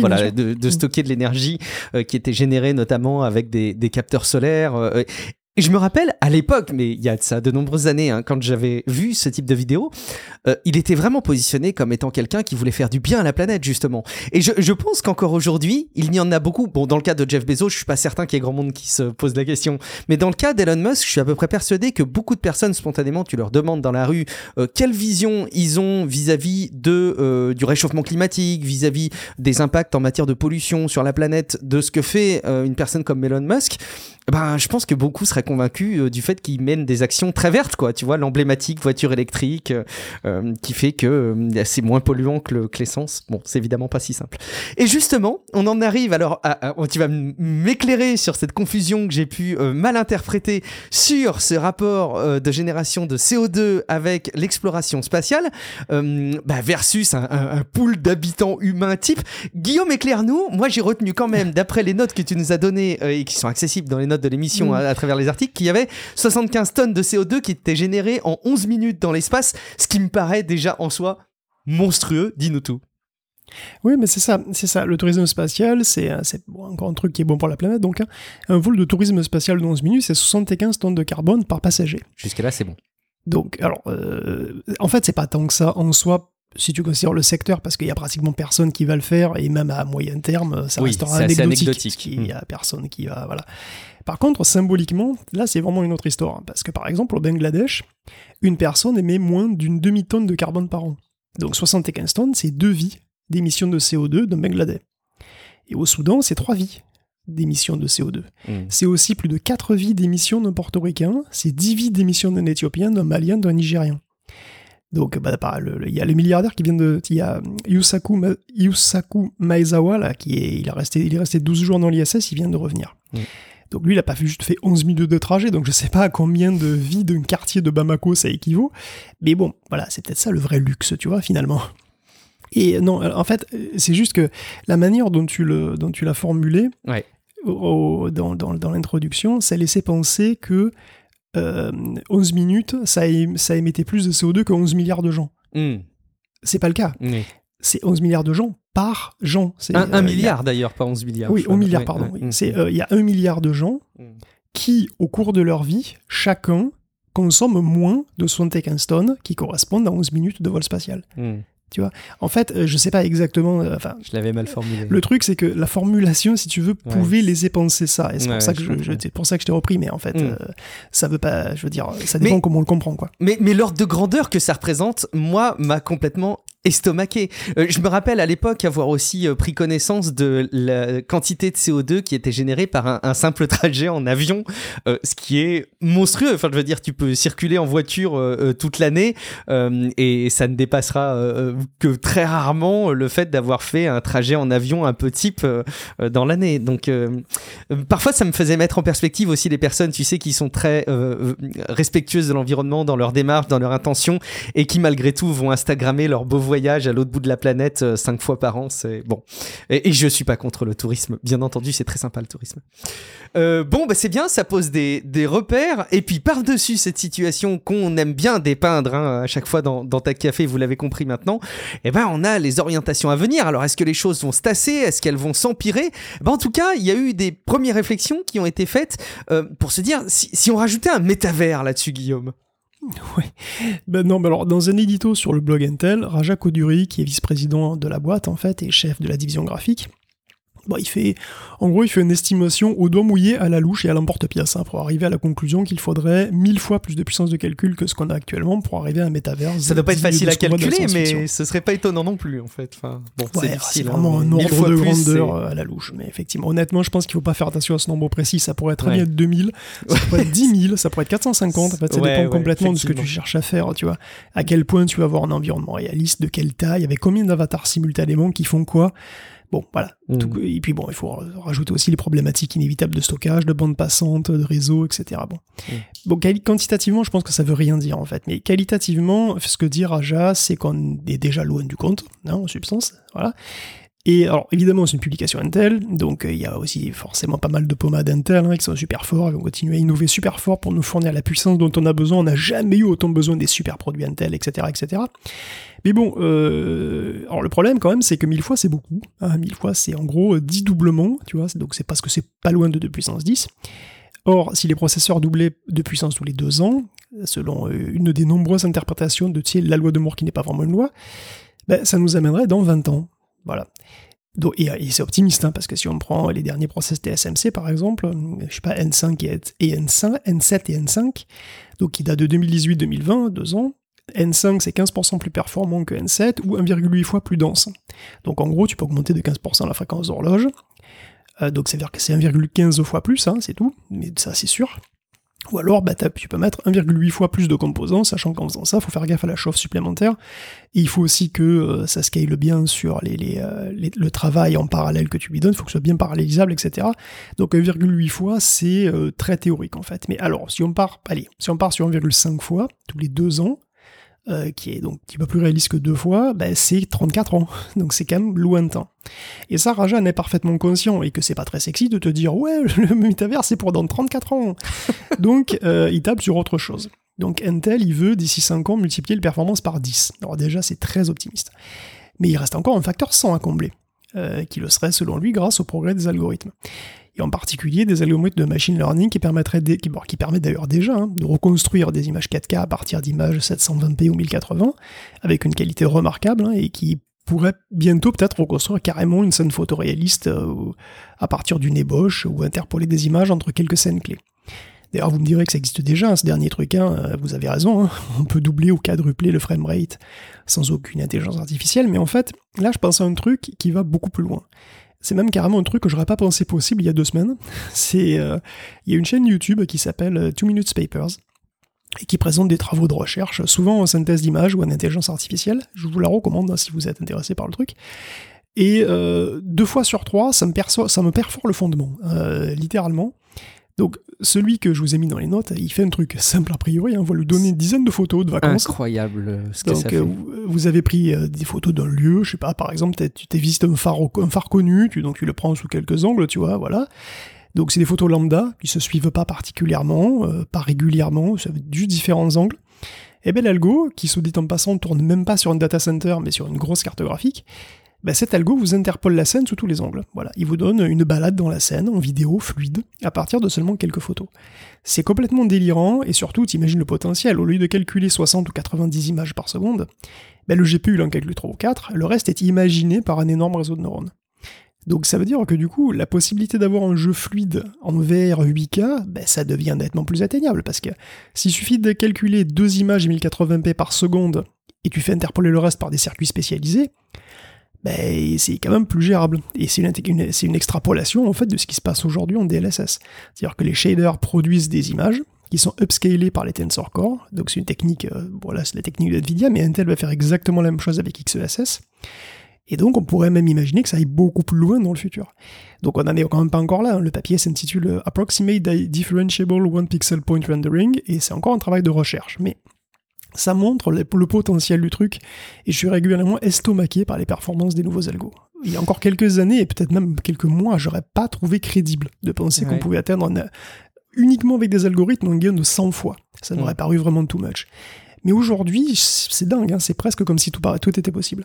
de stocker de l'énergie qui était générée notamment avec des capteurs solaires. Et je me rappelle, à l'époque, mais il y a de ça de nombreuses années, quand j'avais vu ce type de vidéo, il était vraiment positionné comme étant quelqu'un qui voulait faire du bien à la planète, justement. Et je pense qu'encore aujourd'hui, il y en a beaucoup. Bon, dans le cas de Jeff Bezos, je suis pas certain qu'il y ait grand monde qui se pose la question. Mais dans le cas d'Elon Musk, je suis à peu près persuadé que beaucoup de personnes, spontanément, tu leur demandes dans la rue quelle vision ils ont vis-à-vis du réchauffement climatique, vis-à-vis des impacts en matière de pollution sur la planète, de ce que fait une personne comme Elon Musk. Je pense que beaucoup seraient convaincus du fait qu'ils mènent des actions très vertes, quoi. Tu vois, l'emblématique voiture électrique qui fait que c'est moins polluant que l'essence. Bon, c'est évidemment pas si simple. Et justement, on en arrive alors tu vas m'éclairer sur cette confusion que j'ai pu mal interpréter sur ce rapport de génération de CO2 avec l'exploration spatiale versus un pool d'habitants humains type. Guillaume, éclaire-nous. Moi, j'ai retenu quand même, d'après les notes que tu nous as données et qui sont accessibles dans les notes de l'émission à travers les articles, qu'il y avait 75 tonnes de CO2 qui étaient générées en 11 minutes dans l'espace, ce qui me paraît déjà en soi monstrueux. Dis-nous tout. Oui, mais c'est ça. Le tourisme spatial, c'est encore un truc qui est bon pour la planète. Donc, un vol de tourisme spatial de 11 minutes, c'est 75 tonnes de carbone par passager. Jusque-là, c'est bon. Donc, alors, en fait, c'est pas tant que ça en soi, si tu considères le secteur, parce qu'il y a pratiquement personne qui va le faire, et même à moyen terme, ça restera anecdotique. Parce qu'il y a personne qui va, voilà. Par contre, symboliquement, là, c'est vraiment une autre histoire. Parce que, par exemple, au Bangladesh, une personne émet moins d'une demi-tonne de carbone par an. Donc, 75 tonnes, c'est 2 vies d'émissions de CO2 d'un Bangladais. Et au Soudan, c'est 3 vies d'émissions de CO2. C'est aussi plus de 4 vies d'émissions d'un Portoricain, c'est 10 vies d'émissions d'un Éthiopien, d'un Malien, d'un Nigérien. Donc, il y a le milliardaire qui vient de... Il y a Yusaku Maezawa, là, il est resté 12 jours dans l'ISS, il vient de revenir. Donc lui, il n'a pas juste fait 11 minutes de trajet, donc je ne sais pas à combien de vies d'un quartier de Bamako ça équivaut. Mais bon, voilà, c'est peut-être ça le vrai luxe, tu vois, finalement. Et non, en fait, c'est juste que la manière dont tu l'as formulé dans l'introduction, ça laissait penser que 11 minutes, ça émettait plus de CO2 que 11 milliards de gens. C'est pas le cas. C'est 11 milliards de gens par gens. C'est, 1 milliard d'ailleurs, pas 11 milliards. Oui, 1 milliard, pardon. Oui. Il y a 1 milliard de gens qui, au cours de leur vie, chacun consomme moins de 75 tonnes qui correspondent à 11 minutes de vol spatial. Tu vois, en fait, je sais pas exactement. Je l'avais mal formulé. Le truc, c'est que la formulation, si tu veux, pouvait laisser penser ça. Et c'est pour ça que c'est pour ça que je t'ai repris. Mais en fait, ça veut pas. Je veux dire, ça dépend comment on le comprend, quoi. Mais l'ordre de grandeur que ça représente, moi, m'a complètement estomaqué. Je me rappelle à l'époque avoir aussi pris connaissance de la quantité de CO2 qui était générée par un simple trajet en avion, ce qui est monstrueux. Enfin, je veux dire, tu peux circuler en voiture toute l'année et ça ne dépassera que très rarement le fait d'avoir fait un trajet en avion un peu type dans l'année. Donc, parfois, ça me faisait mettre en perspective aussi les personnes, tu sais, qui sont très respectueuses de l'environnement dans leur démarche, dans leur intention et qui, malgré tout, vont instagrammer leur beau voyage à l'autre bout de la planète 5 fois par an, c'est bon. Et je suis pas contre le tourisme, bien entendu, c'est très sympa le tourisme. C'est bien, ça pose des repères. Et puis par-dessus cette situation qu'on aime bien dépeindre à chaque fois dans Ta Café, vous l'avez compris maintenant, on a les orientations à venir. Alors est-ce que les choses vont se tasser? Est-ce qu'elles vont s'empirer? En tout cas, il y a eu des premières réflexions qui ont été faites pour se dire si on rajoutait un métavers là-dessus, Guillaume. Oui. Alors, dans un édito sur le blog Intel, Raja Koduri, qui est vice-président de la boîte, en fait, et chef de la division graphique, il fait une estimation au doigt mouillé, à la louche et à l'emporte-pièce, pour arriver à la conclusion qu'il faudrait 1000 fois plus de puissance de calcul que ce qu'on a actuellement pour arriver à un métaverse. Ça doit pas être facile à calculer, mais ce serait pas étonnant non plus, en fait. C'est difficile. C'est vraiment un ordre de grandeur à la louche. Mais effectivement, honnêtement, je pense qu'il faut pas faire attention à ce nombre précis. Ça pourrait être très bien 2000, ça pourrait être 10 000, ça pourrait être 450. En fait, ça dépend complètement de ce que tu cherches à faire, tu vois. À quel point tu vas avoir un environnement réaliste, de quelle taille, avec combien d'avatars simultanément qui font quoi. Bon, voilà. Et puis il faut rajouter aussi les problématiques inévitables de stockage, de bande passante, de réseau, etc. Bon, quantitativement, je pense que ça veut rien dire, en fait. Mais qualitativement, ce que dit Raja, c'est qu'on est déjà loin du compte, en substance. Voilà. Et alors, évidemment, c'est une publication Intel, donc il y a aussi forcément pas mal de pommades Intel qui sont super forts, ils vont continuer à innover super fort pour nous fournir la puissance dont on a besoin. On n'a jamais eu autant besoin des super produits Intel, etc., etc. Mais bon, alors le problème quand même, c'est que 1000 fois c'est beaucoup. 1000 fois c'est en gros 10 doublements, tu vois, donc c'est parce que c'est pas loin de 2 puissance 10. Or, si les processeurs doublaient de puissance tous les 2 ans, selon une des nombreuses interprétations de la loi de Moore qui n'est pas vraiment une loi, ça nous amènerait dans 20 ans. Voilà. Donc, et c'est optimiste, parce que si on prend les derniers process TSMC par exemple, je sais pas, N5 et N7 et N5, donc qui datent de 2018-2020, 2 ans, N5 c'est 15% plus performant que N7 ou 1,8 fois plus dense. Donc en gros, tu peux augmenter de 15% la fréquence d'horloge. Donc ça veut dire que c'est 1,15 fois plus, hein, c'est tout, mais ça c'est sûr. Ou alors, tu peux mettre 1,8 fois plus de composants, sachant qu'en faisant ça, il faut faire gaffe à la chauffe supplémentaire. Et il faut aussi que ça scale bien sur le travail en parallèle que tu lui donnes, il faut que ce soit bien parallélisable, etc. Donc 1,8 fois, c'est très théorique en fait. Mais alors, si on part sur 1,5 fois, tous les 2 ans, qui est donc un petit peu plus réaliste que 2 fois, c'est 34 ans. Donc c'est quand même lointain. Et ça, Rajan est parfaitement conscient, et que c'est pas très sexy de te dire « Ouais, le métavers, c'est pour dans 34 ans !» Donc, il tape sur autre chose. Donc Intel, il veut, d'ici 5 ans, multiplier les performances par 10. Alors déjà, c'est très optimiste. Mais il reste encore un facteur 100 à combler, qui le serait, selon lui, grâce au progrès des algorithmes. Et en particulier des algorithmes de machine learning qui permettent d'ailleurs déjà de reconstruire des images 4K à partir d'images 720p ou 1080, avec une qualité remarquable, et qui pourrait bientôt peut-être reconstruire carrément une scène photoréaliste à partir d'une ébauche, ou interpoler des images entre quelques scènes clés. D'ailleurs, vous me direz que ça existe déjà, ce dernier truc, vous avez raison, on peut doubler ou quadrupler le framerate sans aucune intelligence artificielle, mais en fait, là je pense à un truc qui va beaucoup plus loin. C'est même carrément un truc que j'aurais pas pensé possible il y a 2 semaines. Il y a une chaîne YouTube qui s'appelle 2 Minutes Papers, et qui présente des travaux de recherche, souvent en synthèse d'images ou en intelligence artificielle. Je vous la recommande si vous êtes intéressé par le truc. Et 2 fois sur 3, ça me perfore le fondement, littéralement. Donc, celui que je vous ai mis dans les notes, il fait un truc simple a priori, on va lui donner une dizaine de photos de vacances. Incroyable ce que ça fait. Vous avez pris des photos d'un lieu, je sais pas, par exemple, tu t'es visité un phare connu, donc tu le prends sous quelques angles, tu vois, voilà. Donc c'est des photos lambda, qui se suivent pas particulièrement, pas régulièrement, ça veut juste différents angles. Et bien l'algo, qui se dit en passant, ne tourne même pas sur un data center, mais sur une grosse carte graphique, cet algo vous interpole la scène sous tous les angles. Voilà, il vous donne une balade dans la scène, en vidéo, fluide, à partir de seulement quelques photos. C'est complètement délirant, et surtout, t'imagines le potentiel, au lieu de calculer 60 ou 90 images par seconde, le GPU il en calcule 3 ou 4, le reste est imaginé par un énorme réseau de neurones. Donc ça veut dire que du coup, la possibilité d'avoir un jeu fluide en VR 8K, ça devient nettement plus atteignable, parce que s'il suffit de calculer 2 images 1080p par seconde, et tu fais interpoler le reste par des circuits spécialisés, c'est quand même plus gérable. Et c'est une extrapolation en fait de ce qui se passe aujourd'hui en DLSS. C'est-à-dire que les shaders produisent des images qui sont upscalées par les Tensor Core, donc c'est une technique, c'est la technique de Nvidia, mais Intel va faire exactement la même chose avec XeSS. Et donc on pourrait même imaginer que ça aille beaucoup plus loin dans le futur. Donc on n'en est quand même pas encore là, le papier s'intitule Approximate Differentiable One Pixel Point Rendering, et c'est encore un travail de recherche, mais ça montre le potentiel du truc, et je suis régulièrement estomaqué par les performances des nouveaux algos. Il y a encore quelques années, et peut-être même quelques mois, j'aurais pas trouvé crédible de penser qu'on pouvait atteindre uniquement avec des algorithmes un gain de 100 fois. Ça m'aurait paru vraiment too much. Mais aujourd'hui, c'est dingue, c'est presque comme si tout était possible.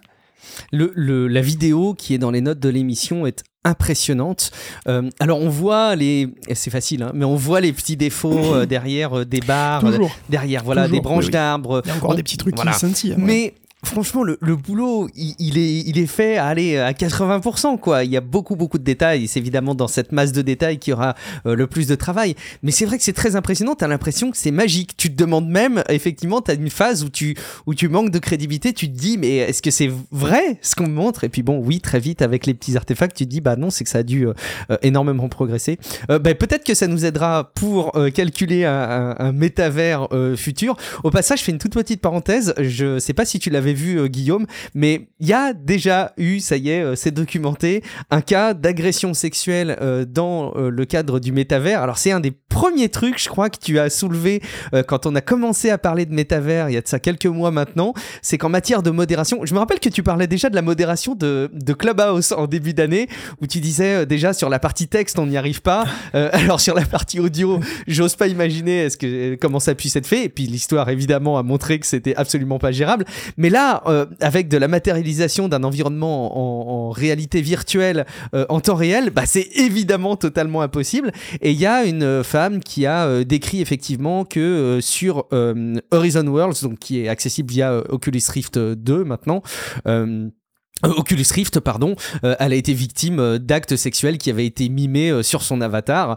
La vidéo qui est dans les notes de l'émission est impressionnante. Alors on voit c'est facile, mais on voit les petits défauts derrière des barres, derrière des branches d'arbres. Il y a encore des petits trucs qui scintillent. Mais franchement, le boulot, il est fait à 80%, quoi. Il y a beaucoup de détails. C'est évidemment dans cette masse de détails qu'il y aura le plus de travail. Mais c'est vrai que c'est très impressionnant. T'as l'impression que c'est magique. Tu te demandes même, effectivement, t'as une phase où tu manques de crédibilité. Tu te dis, mais est-ce que c'est vrai ce qu'on me montre? Et puis bon, oui, très vite, avec les petits artefacts, tu te dis, non, c'est que ça a dû énormément progresser. Peut-être que ça nous aidera pour calculer un métavers futur. Au passage, je fais une toute petite parenthèse. Je sais pas si tu l'avais vu, Guillaume, mais il y a déjà eu, ça y est, c'est documenté, un cas d'agression sexuelle dans le cadre du métavers. Alors c'est un des premiers trucs, je crois, que tu as soulevé quand on a commencé à parler de métavers, il y a de ça quelques mois maintenant, c'est qu'en matière de modération, je me rappelle que tu parlais déjà de la modération de Clubhouse en début d'année, où tu disais déjà sur la partie texte, on n'y arrive pas, alors sur la partie audio, j'ose pas imaginer comment ça puisse être fait, et puis l'histoire évidemment a montré que c'était absolument pas gérable, mais là, avec de la matérialisation d'un environnement en réalité virtuelle en temps réel, c'est évidemment totalement impossible. Et il y a une femme qui a décrit effectivement que sur Horizon Worlds, donc qui est accessible via Oculus Rift 2 maintenant, Oculus Rift, pardon, elle a été victime d'actes sexuels qui avaient été mimés sur son avatar.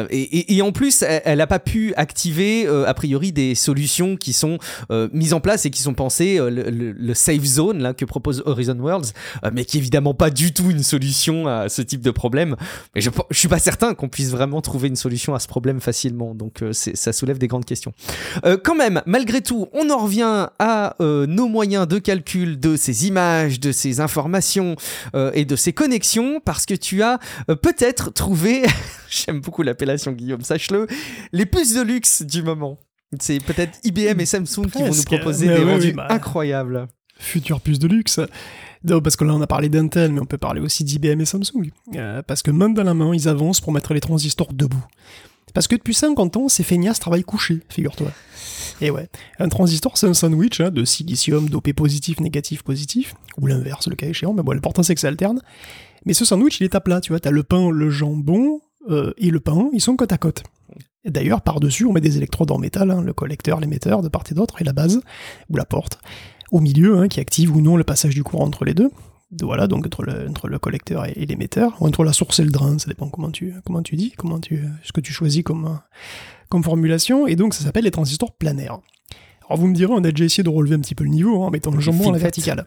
Et en plus, elle n'a pas pu activer, a priori, des solutions qui sont mises en place et qui sont pensées, le safe zone là, que propose Horizon Worlds, mais qui est évidemment pas du tout une solution à ce type de problème. Mais je suis pas certain qu'on puisse vraiment trouver une solution à ce problème facilement. Donc ça soulève des grandes questions. Quand même, malgré tout, on en revient à nos moyens de calcul de ces images, de ces informations et de ces connexions, parce que tu as peut-être trouvé, j'aime beaucoup l'appellation Guillaume, sache-le, les puces de luxe du moment. C'est peut-être IBM et Samsung qui vont nous proposer des rendus incroyables. Future puce de luxe. Non, parce que là on a parlé d'Intel, mais on peut parler aussi d'IBM et Samsung. Parce que main dans la main, ils avancent pour mettre les transistors debout. Parce que depuis 50 ans, ces feignasses travaillent couchés, figure-toi. Et ouais, un transistor c'est un sandwich de silicium dopé positif, négatif, positif, ou l'inverse le cas échéant, mais bon, l'important c'est que ça alterne. Mais ce sandwich il est à plat, tu vois, t'as le pain, le jambon et le pain, ils sont côte à côte. Et d'ailleurs, par-dessus, on met des électrodes en métal, le collecteur, l'émetteur de part et d'autre, et la base, ou la porte, au milieu, qui active ou non le passage du courant entre les deux. Voilà, donc entre le collecteur et l'émetteur, ou entre la source et le drain, ça dépend comment tu dis, ce que tu choisis comme formulation, et donc ça s'appelle les transistors planaires. Alors vous me direz, on a déjà essayé de relever un petit peu le niveau en mettant le jambon à la verticale,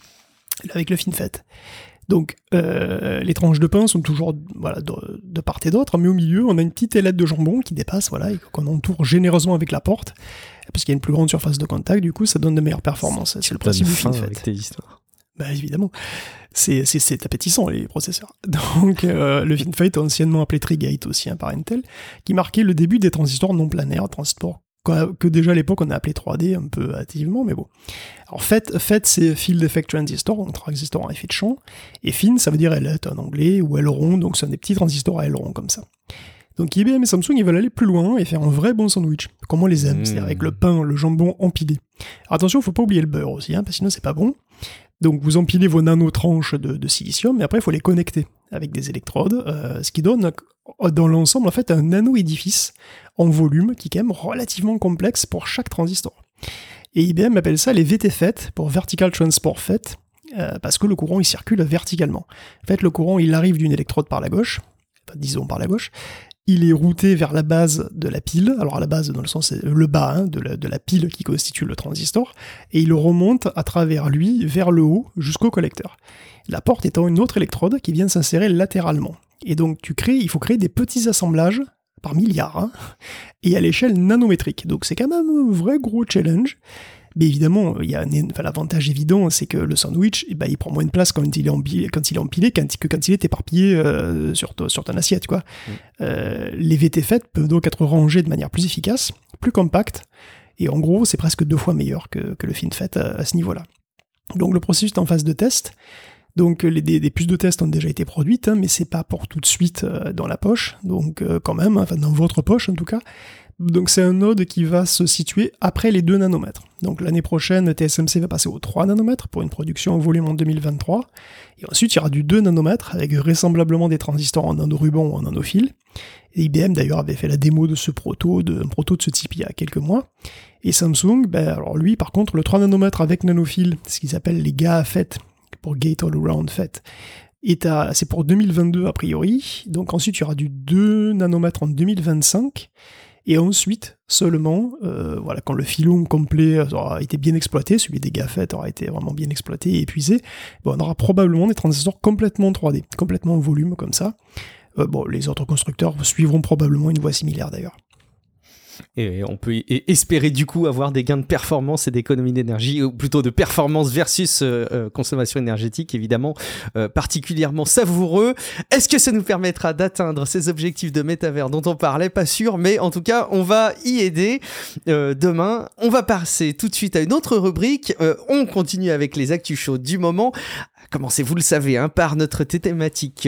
avec le FinFET. Donc les tranches de pain sont toujours de part et d'autre, mais au milieu on a une petite ailette de jambon qui dépasse, et qu'on entoure généreusement avec la porte, parce qu'il y a une plus grande surface de contact, du coup ça donne de meilleures performances. C'est le principe du FinFET. Avec tes histoires. Bah évidemment, c'est appétissant les processeurs. Donc le FinFET, anciennement appelé Tri-Gate aussi par Intel, qui marquait le début des transistors non planaires, transistors que déjà à l'époque on a appelé 3D un peu hâtivement, mais bon. Alors FET c'est Field Effect Transistor, donc transistor à effet de champ, et Fin ça veut dire ailette en anglais, ou aileron, donc c'est des petits transistors à aileron comme ça. Donc IBM et Samsung ils veulent aller plus loin et faire un vrai bon sandwich, comme on les aime, c'est-à-dire avec le pain, le jambon empilé. Alors attention, faut pas oublier le beurre aussi, parce que sinon c'est pas bon. Donc vous empilez vos nanotranches de silicium, et après il faut les connecter avec des électrodes, ce qui donne dans l'ensemble en fait un nano-édifice en volume qui est quand même relativement complexe pour chaque transistor. Et IBM appelle ça les VT-FET, pour Vertical Transport FET, parce que le courant il circule verticalement. En fait le courant il arrive d'une électrode par la gauche, disons par la gauche, il est routé vers la base de la pile, alors à la base dans le sens c'est le bas de la pile qui constitue le transistor, et il remonte à travers lui vers le haut jusqu'au collecteur. La porte étant une autre électrode qui vient s'insérer latéralement. Et donc il faut créer des petits assemblages par milliards, et à l'échelle nanométrique. Donc c'est quand même un vrai gros challenge. Mais évidemment, il y a l'avantage évident, c'est que le sandwich, il prend moins de place quand il est empilé que quand il est éparpillé sur ton assiette, quoi. Les VT-FET peuvent donc être rangés de manière plus efficace, plus compacte, et en gros, c'est presque 2 fois meilleur que le FinFET à ce niveau-là. Donc le processus est en phase de test. Donc des puces de test ont déjà été produites, mais c'est pas pour tout de suite dans la poche, donc quand même, dans votre poche en tout cas. Donc c'est un node qui va se situer après les 2 nanomètres. Donc l'année prochaine, TSMC va passer aux 3 nanomètres pour une production en volume en 2023. Et ensuite, il y aura du 2 nanomètres avec vraisemblablement des transistors en nanoruban ou en nanofil. Et IBM d'ailleurs avait fait la démo de un proto de ce type il y a quelques mois. Et Samsung, alors lui par contre, le 3 nanomètres avec nanofil, ce qu'ils appellent les GAA-FET, pour Gate All-Around FET, c'est pour 2022 a priori. Donc ensuite, il y aura du 2 nanomètres en 2025. Et ensuite, seulement, quand le filon complet aura été bien exploité, celui des GAA-FET aura été vraiment bien exploité et épuisé, on aura probablement des transistors complètement 3D, complètement en volume comme ça. Les autres constructeurs suivront probablement une voie similaire d'ailleurs. Et on peut espérer du coup avoir des gains de performance et d'économie d'énergie, ou plutôt de performance versus consommation énergétique, évidemment, particulièrement savoureux. Est-ce que ça nous permettra d'atteindre ces objectifs de métavers dont on parlait? Pas sûr, mais en tout cas, on va y aider demain. On va passer tout de suite à une autre rubrique. On continue avec les actus chauds du moment. Commencez, vous le savez, par notre thématique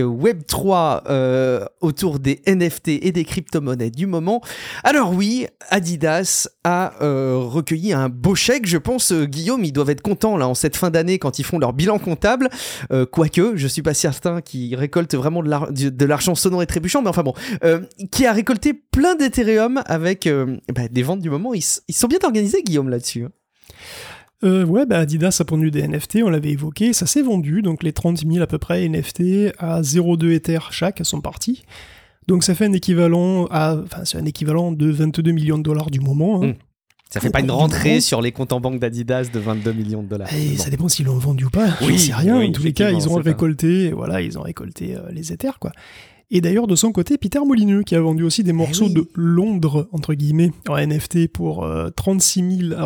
Web3 autour des NFT et des crypto-monnaies du moment. Alors oui, Adidas a recueilli un beau chèque. Je pense, Guillaume, ils doivent être contents là en cette fin d'année quand ils font leur bilan comptable. Quoique, je suis pas certain qu'ils récoltent vraiment de l'argent sonnant et trébuchant, mais enfin bon, qui a récolté plein d'Ethereum avec des ventes du moment. Ils sont bien organisés, Guillaume, là-dessus. Ouais, Adidas a pondu des NFT, on l'avait évoqué, ça s'est vendu, donc les 30 000 à peu près NFT à 0,2 Ether chaque sont partis. Donc ça fait un équivalent c'est un équivalent de 22 millions de dollars du moment. Hein. Ça fait pas une rentrée sur les comptes en banque d'Adidas de 22 millions de dollars. Et ça dépend s'ils l'ont vendu ou pas, j'en sais rien. En tous les cas, ils ont récolté les Ethers, quoi. Et d'ailleurs, de son côté, Peter Molineux, qui a vendu aussi des morceaux de Londres, entre guillemets, en NFT pour 13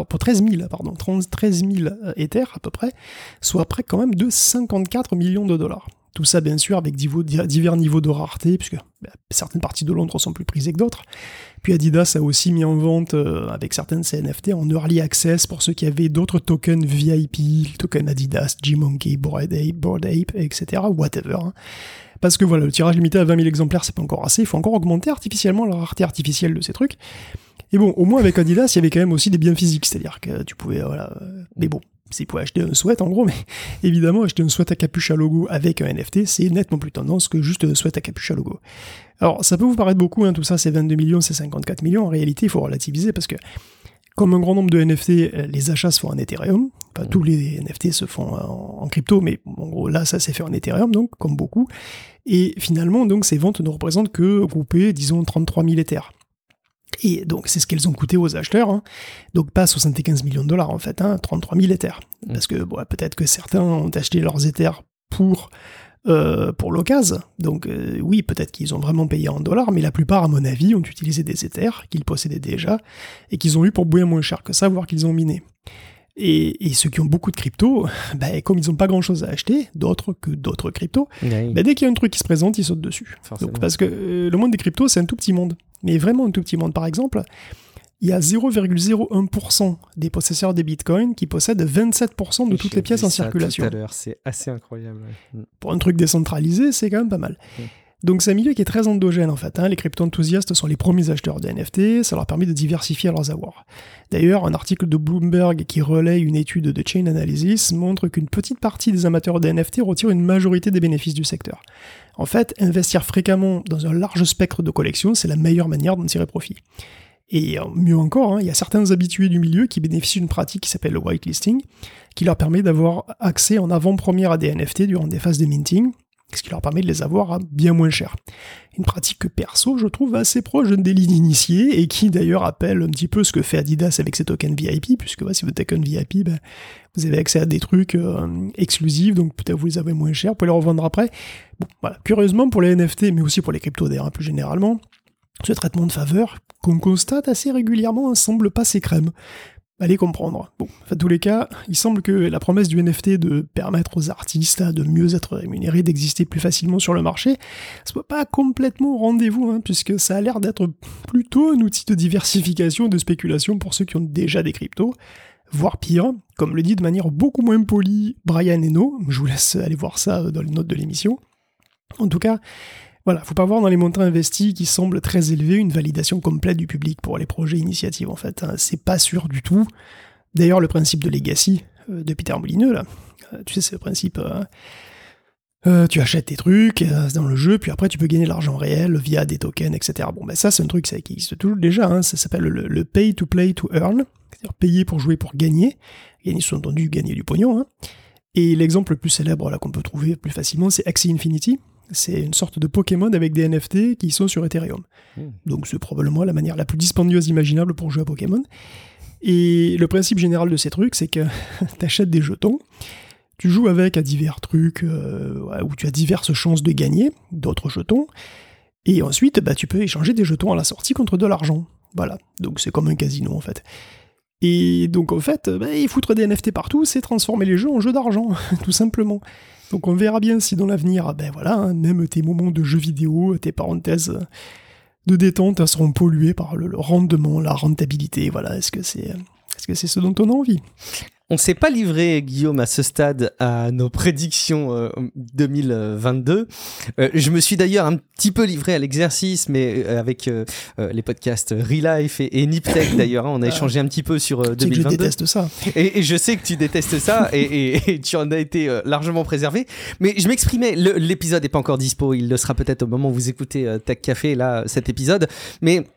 000 Ethers à peu près, soit près quand même de 54 millions de dollars. Tout ça, bien sûr, avec divers niveaux de rareté, puisque certaines parties de Londres sont plus prisées que d'autres. Puis Adidas a aussi mis en vente, avec certaines NFT, en early access pour ceux qui avaient d'autres tokens VIP, tokens Adidas, G-Monkey, Bored Ape, etc., whatever. Hein. Parce que voilà, le tirage limité à 20 000 exemplaires, c'est pas encore assez, il faut encore augmenter artificiellement la rareté artificielle de ces trucs. Et bon, au moins avec Adidas, il y avait quand même aussi des biens physiques, c'est-à-dire que tu pouvais, mais bon, c'est pour acheter un sweat en gros, mais évidemment, acheter un sweat à capuche à logo avec un NFT, c'est nettement plus tendance que juste un sweat à capuche à logo. Alors, ça peut vous paraître beaucoup, hein, tout ça, c'est 22 millions, c'est 54 millions, en réalité, il faut relativiser parce que, comme un grand nombre de NFT, les achats se font en Ethereum. Enfin, tous les NFT se font en crypto, mais en gros, là, ça s'est fait en Ethereum, donc, comme beaucoup. Et finalement, donc, ces ventes ne représentent que, groupées, disons, 33 000 Ethers. Et donc, c'est ce qu'elles ont coûté aux acheteurs. Hein. Donc, pas 75 millions de dollars, en fait, 33 000 Ethers. Parce que, peut-être que certains ont acheté leurs Ethers pour l'occasion. Donc oui, peut-être qu'ils ont vraiment payé en dollars, mais la plupart, à mon avis, ont utilisé des Ethers qu'ils possédaient déjà et qu'ils ont eu pour bien moins cher que ça, voire qu'ils ont miné. Et ceux qui ont beaucoup de crypto, comme ils n'ont pas grand-chose à acheter, d'autres cryptos, dès qu'il y a un truc qui se présente, ils sautent dessus. Donc, parce que le monde des cryptos, c'est un tout petit monde. Mais vraiment un tout petit monde. Par exemple, il y a 0,01% des possesseurs des bitcoins qui possèdent 27% de toutes les pièces en circulation. Tout à l'heure, c'est assez incroyable. Ouais. Pour un truc décentralisé, c'est quand même pas mal. Donc c'est un milieu qui est très endogène en fait. Les crypto-enthousiastes sont les premiers acheteurs de NFT, ça leur permet de diversifier leurs avoirs. D'ailleurs, un article de Bloomberg qui relaie une étude de Chain Analysis montre qu'une petite partie des amateurs de NFT retire une majorité des bénéfices du secteur. En fait, investir fréquemment dans un large spectre de collections, c'est la meilleure manière d'en tirer profit. Et mieux encore, il y a certains habitués du milieu qui bénéficient d'une pratique qui s'appelle le whitelisting, qui leur permet d'avoir accès en avant-première à des NFT durant des phases de minting, ce qui leur permet de les avoir à bien moins cher. Une pratique que perso, je trouve assez proche d'un délit d'initié, et qui d'ailleurs appelle un petit peu ce que fait Adidas avec ses tokens VIP, puisque si vous token VIP, vous avez accès à des trucs exclusifs, donc peut-être vous les avez moins cher, vous pouvez les revendre après. Bon, voilà. Curieusement, pour les NFT, mais aussi pour les cryptos d'ailleurs plus généralement, ce traitement de faveur, qu'on constate assez régulièrement, semble pas assez crème. Allez comprendre. Bon, en tous les cas, il semble que la promesse du NFT de permettre aux artistes de mieux être rémunérés, d'exister plus facilement sur le marché, soit pas complètement au rendez-vous, puisque ça a l'air d'être plutôt un outil de diversification et de spéculation pour ceux qui ont déjà des cryptos, voire pire, comme le dit de manière beaucoup moins polie Brian Eno, je vous laisse aller voir ça dans les notes de l'émission. En tout cas, voilà, faut pas voir dans les montants investis qui semblent très élevés une validation complète du public pour les projets initiatives en fait. C'est pas sûr du tout. D'ailleurs, le principe de legacy de Peter Molineux, là, tu sais, c'est le principe. Tu achètes tes trucs dans le jeu, puis après tu peux gagner de l'argent réel via des tokens, etc. Bon, ça c'est un truc qui existe toujours déjà. Ça s'appelle le pay to play to earn, c'est-à-dire payer pour jouer pour gagner. Gagner, sous-entendu, gagner du pognon. Et l'exemple le plus célèbre là qu'on peut trouver plus facilement, c'est Axie Infinity. C'est une sorte de Pokémon avec des NFT qui sont sur Ethereum. Donc c'est probablement la manière la plus dispendieuse imaginable pour jouer à Pokémon. Et le principe général de ces trucs, c'est que tu achètes des jetons, tu joues avec à divers trucs où tu as diverses chances de gagner d'autres jetons, et ensuite tu peux échanger des jetons à la sortie contre de l'argent. Voilà, donc c'est comme un casino en fait. Et donc en fait, y foutre des NFT partout, c'est transformer les jeux en jeux d'argent, tout simplement. Donc on verra bien si dans l'avenir, même tes moments de jeux vidéo, tes parenthèses de détente seront polluées par le rendement, la rentabilité. Voilà, est-ce que c'est ce dont on a envie ? On ne s'est pas livré, Guillaume, à ce stade à nos prédictions 2022. Je me suis d'ailleurs un petit peu livré à l'exercice, mais avec les podcasts Relife et Niptech d'ailleurs. On a échangé un petit peu sur 2022. Je déteste ça. Et je sais que tu détestes ça et tu en as été largement préservé. Mais je m'exprimais, l'épisode n'est pas encore dispo. Il le sera peut-être au moment où vous écoutez Tech Café, là, cet épisode. Mais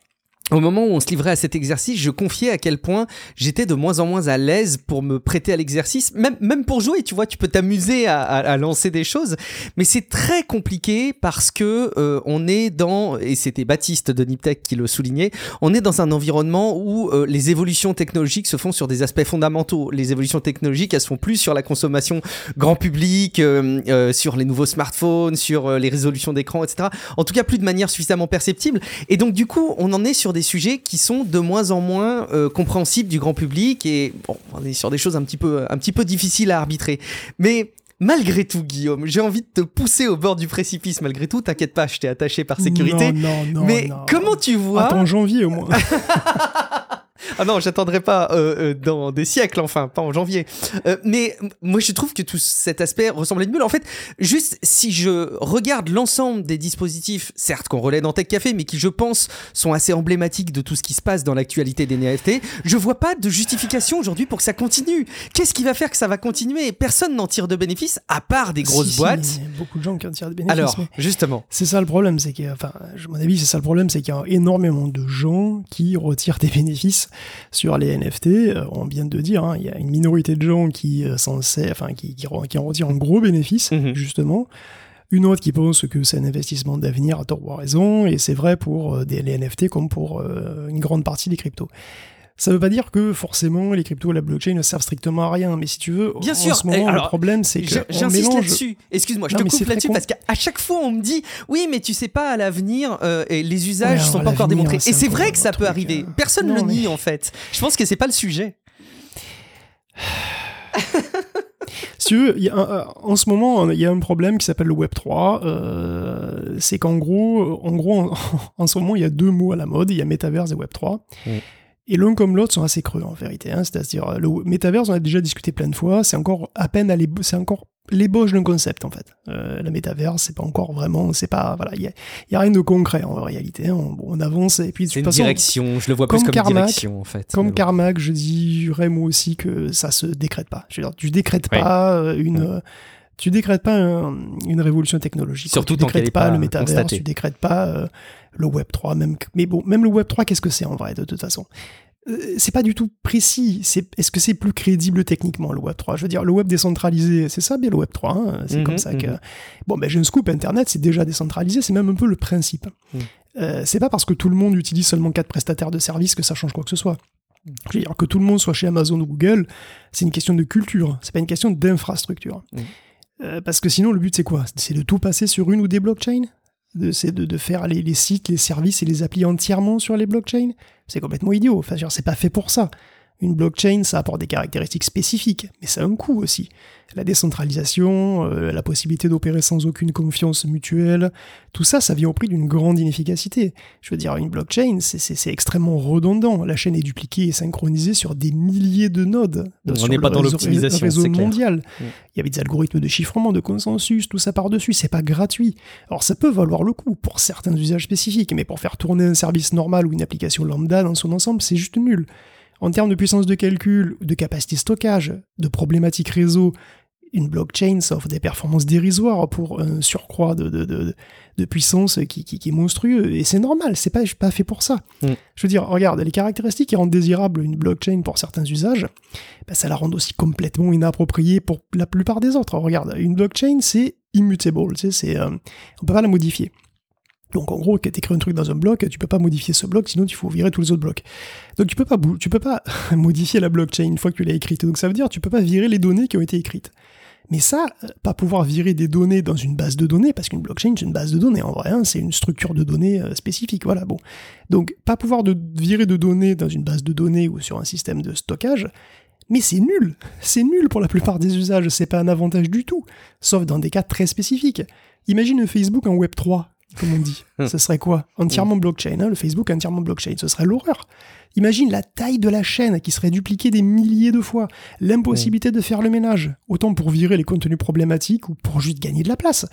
au moment où on se livrait à cet exercice, je confiais à quel point j'étais de moins en moins à l'aise pour me prêter à l'exercice, même pour jouer, tu vois, tu peux t'amuser à lancer des choses, mais c'est très compliqué parce que on est dans, et c'était Baptiste de Niptech qui le soulignait, on est dans un environnement où les évolutions technologiques se font sur des aspects fondamentaux. Les évolutions technologiques, elles se font plus sur la consommation grand public, sur les nouveaux smartphones, sur les résolutions d'écran, etc. En tout cas, plus de manière suffisamment perceptible. Et donc, du coup, on en est sur des sujets qui sont de moins en moins compréhensibles du grand public et bon, on est sur des choses un petit peu difficiles à arbitrer. Mais malgré tout, Guillaume, j'ai envie de te pousser au bord du précipice. Malgré tout, t'inquiète pas, je t'ai attaché par sécurité. Non, mais comment tu vois... Attends janvier au moins. Ah non, j'attendrai pas dans des siècles, enfin, pas en janvier. Mais moi, je trouve que tout cet aspect ressemble à une bulle. En fait, juste si je regarde l'ensemble des dispositifs, certes qu'on relaie dans Tech Café, mais qui, je pense, sont assez emblématiques de tout ce qui se passe dans l'actualité des NFT, je vois pas de justification aujourd'hui pour que ça continue. Qu'est-ce qui va faire que ça va continuer ? Personne n'en tire de bénéfice, à part des grosses boîtes. Il y a beaucoup de gens qui en tirent de bénéfices. Alors, justement. C'est ça le problème, c'est qu'il y a, à mon avis, c'est ça le problème, c'est qu'il y a énormément de gens qui retirent des bénéfices sur les NFT. On vient de dire, hein, il y a une minorité de gens qui en retirent un gros bénéfice, justement. Une autre qui pense que c'est un investissement d'avenir à tort ou à raison, et c'est vrai pour les NFT comme pour une grande partie des cryptos. Ça ne veut pas dire que forcément les cryptos et la blockchain ne servent strictement à rien, mais si tu veux, bien sûr. En ce moment, alors, le problème c'est que j'insiste mélange... là-dessus. Excuse-moi, je te coupe là-dessus parce qu'à chaque fois on me dit oui, mais tu sais pas à l'avenir et les usages ne sont pas encore démontrés. Et c'est vrai que ça peut arriver. Personne ne le nie en fait. Je pense que c'est pas le sujet. Si tu veux, en ce moment, il y a un problème qui s'appelle le Web3. C'est qu'en gros, en ce moment, il y a deux mots à la mode. Il y a Metaverse et Web3. Et l'un comme l'autre sont assez creux en vérité. Hein. C'est-à-dire, le Metaverse, on a déjà discuté plein de fois. C'est encore c'est encore l'ébauche d'un concept en fait. La Metaverse, c'est pas encore vraiment, c'est pas, voilà, il y a rien de concret en réalité. Hein. On avance et puis de toute façon, direction. Je le vois plus comme une direction en fait. Comme Carmack, je dirais moi aussi que ça se décrète pas. Je veux dire, tu décrètes pas tu décrètes pas une révolution technologique. Surtout tu tant qu'elle n'est pas pas le Metaverse, constatée. tu décrètes pas le Web3 même. Mais bon, même le Web3, qu'est-ce que c'est en vrai de toute façon ? C'est pas du tout précis. Est-ce que c'est plus crédible techniquement le Web3 ? Je veux dire, le web décentralisé, c'est ça bien le Web3. Hein, c'est comme ça que... Bon, ben j'ai un scoop, Internet, c'est déjà décentralisé, c'est même un peu le principe. C'est pas parce que tout le monde utilise seulement 4 prestataires de services que ça change quoi que ce soit. Je veux dire, que tout le monde soit chez Amazon ou Google, c'est une question de culture, c'est pas une question d'infrastructure. Parce que sinon, le but c'est quoi ? C'est de tout passer sur une ou des blockchains ? C'est de faire les sites, les services et les applis entièrement sur les blockchains. C'est complètement idiot. Enfin, c'est pas fait pour ça. Une blockchain, ça apporte des caractéristiques spécifiques, mais ça a un coût aussi. La décentralisation, la possibilité d'opérer sans aucune confiance mutuelle, tout ça, ça vient au prix d'une grande inefficacité. Je veux dire, une blockchain, c'est extrêmement redondant. La chaîne est dupliquée et synchronisée sur des milliers de nodes. On n'est pas dans l'optimisation, réseau c'est clair. Mondial. Il y avait des algorithmes de chiffrement, de consensus, tout ça par-dessus, c'est pas gratuit. Alors ça peut valoir le coup pour certains usages spécifiques, mais pour faire tourner un service normal ou une application lambda dans son ensemble, c'est juste nul. En termes de puissance de calcul, de capacité de stockage, de problématiques réseau, une blockchain, ça offre des performances dérisoires pour un surcroît de puissance qui est monstrueux. Et c'est normal, c'est pas fait pour ça. Je veux dire, regarde, les caractéristiques qui rendent désirable une blockchain pour certains usages, ben ça la rend aussi complètement inappropriée pour la plupart des autres. Regarde, une blockchain, c'est immutable, tu sais, on peut pas la modifier. Donc en gros, quand tu écris un truc dans un bloc, tu peux pas modifier ce bloc, sinon il faut virer tous les autres blocs. Donc tu peux pas modifier la blockchain une fois que tu l'as écrite. Donc ça veut dire que tu peux pas virer les données qui ont été écrites. Mais ça, pas pouvoir virer des données dans une base de données, parce qu'une blockchain c'est une base de données en vrai, hein, c'est une structure de données spécifique, voilà, bon. Donc pas pouvoir virer de données dans une base de données ou sur un système de stockage, mais c'est nul pour la plupart des usages, c'est pas un avantage du tout, sauf dans des cas très spécifiques. Imagine un Facebook en Web3, comme on dit. Ce serait quoi ? Entièrement blockchain, hein, le Facebook entièrement blockchain, ce serait l'horreur. Imagine la taille de la chaîne qui serait dupliquée des milliers de fois, l'impossibilité de faire le ménage, autant pour virer les contenus problématiques ou pour juste gagner de la place.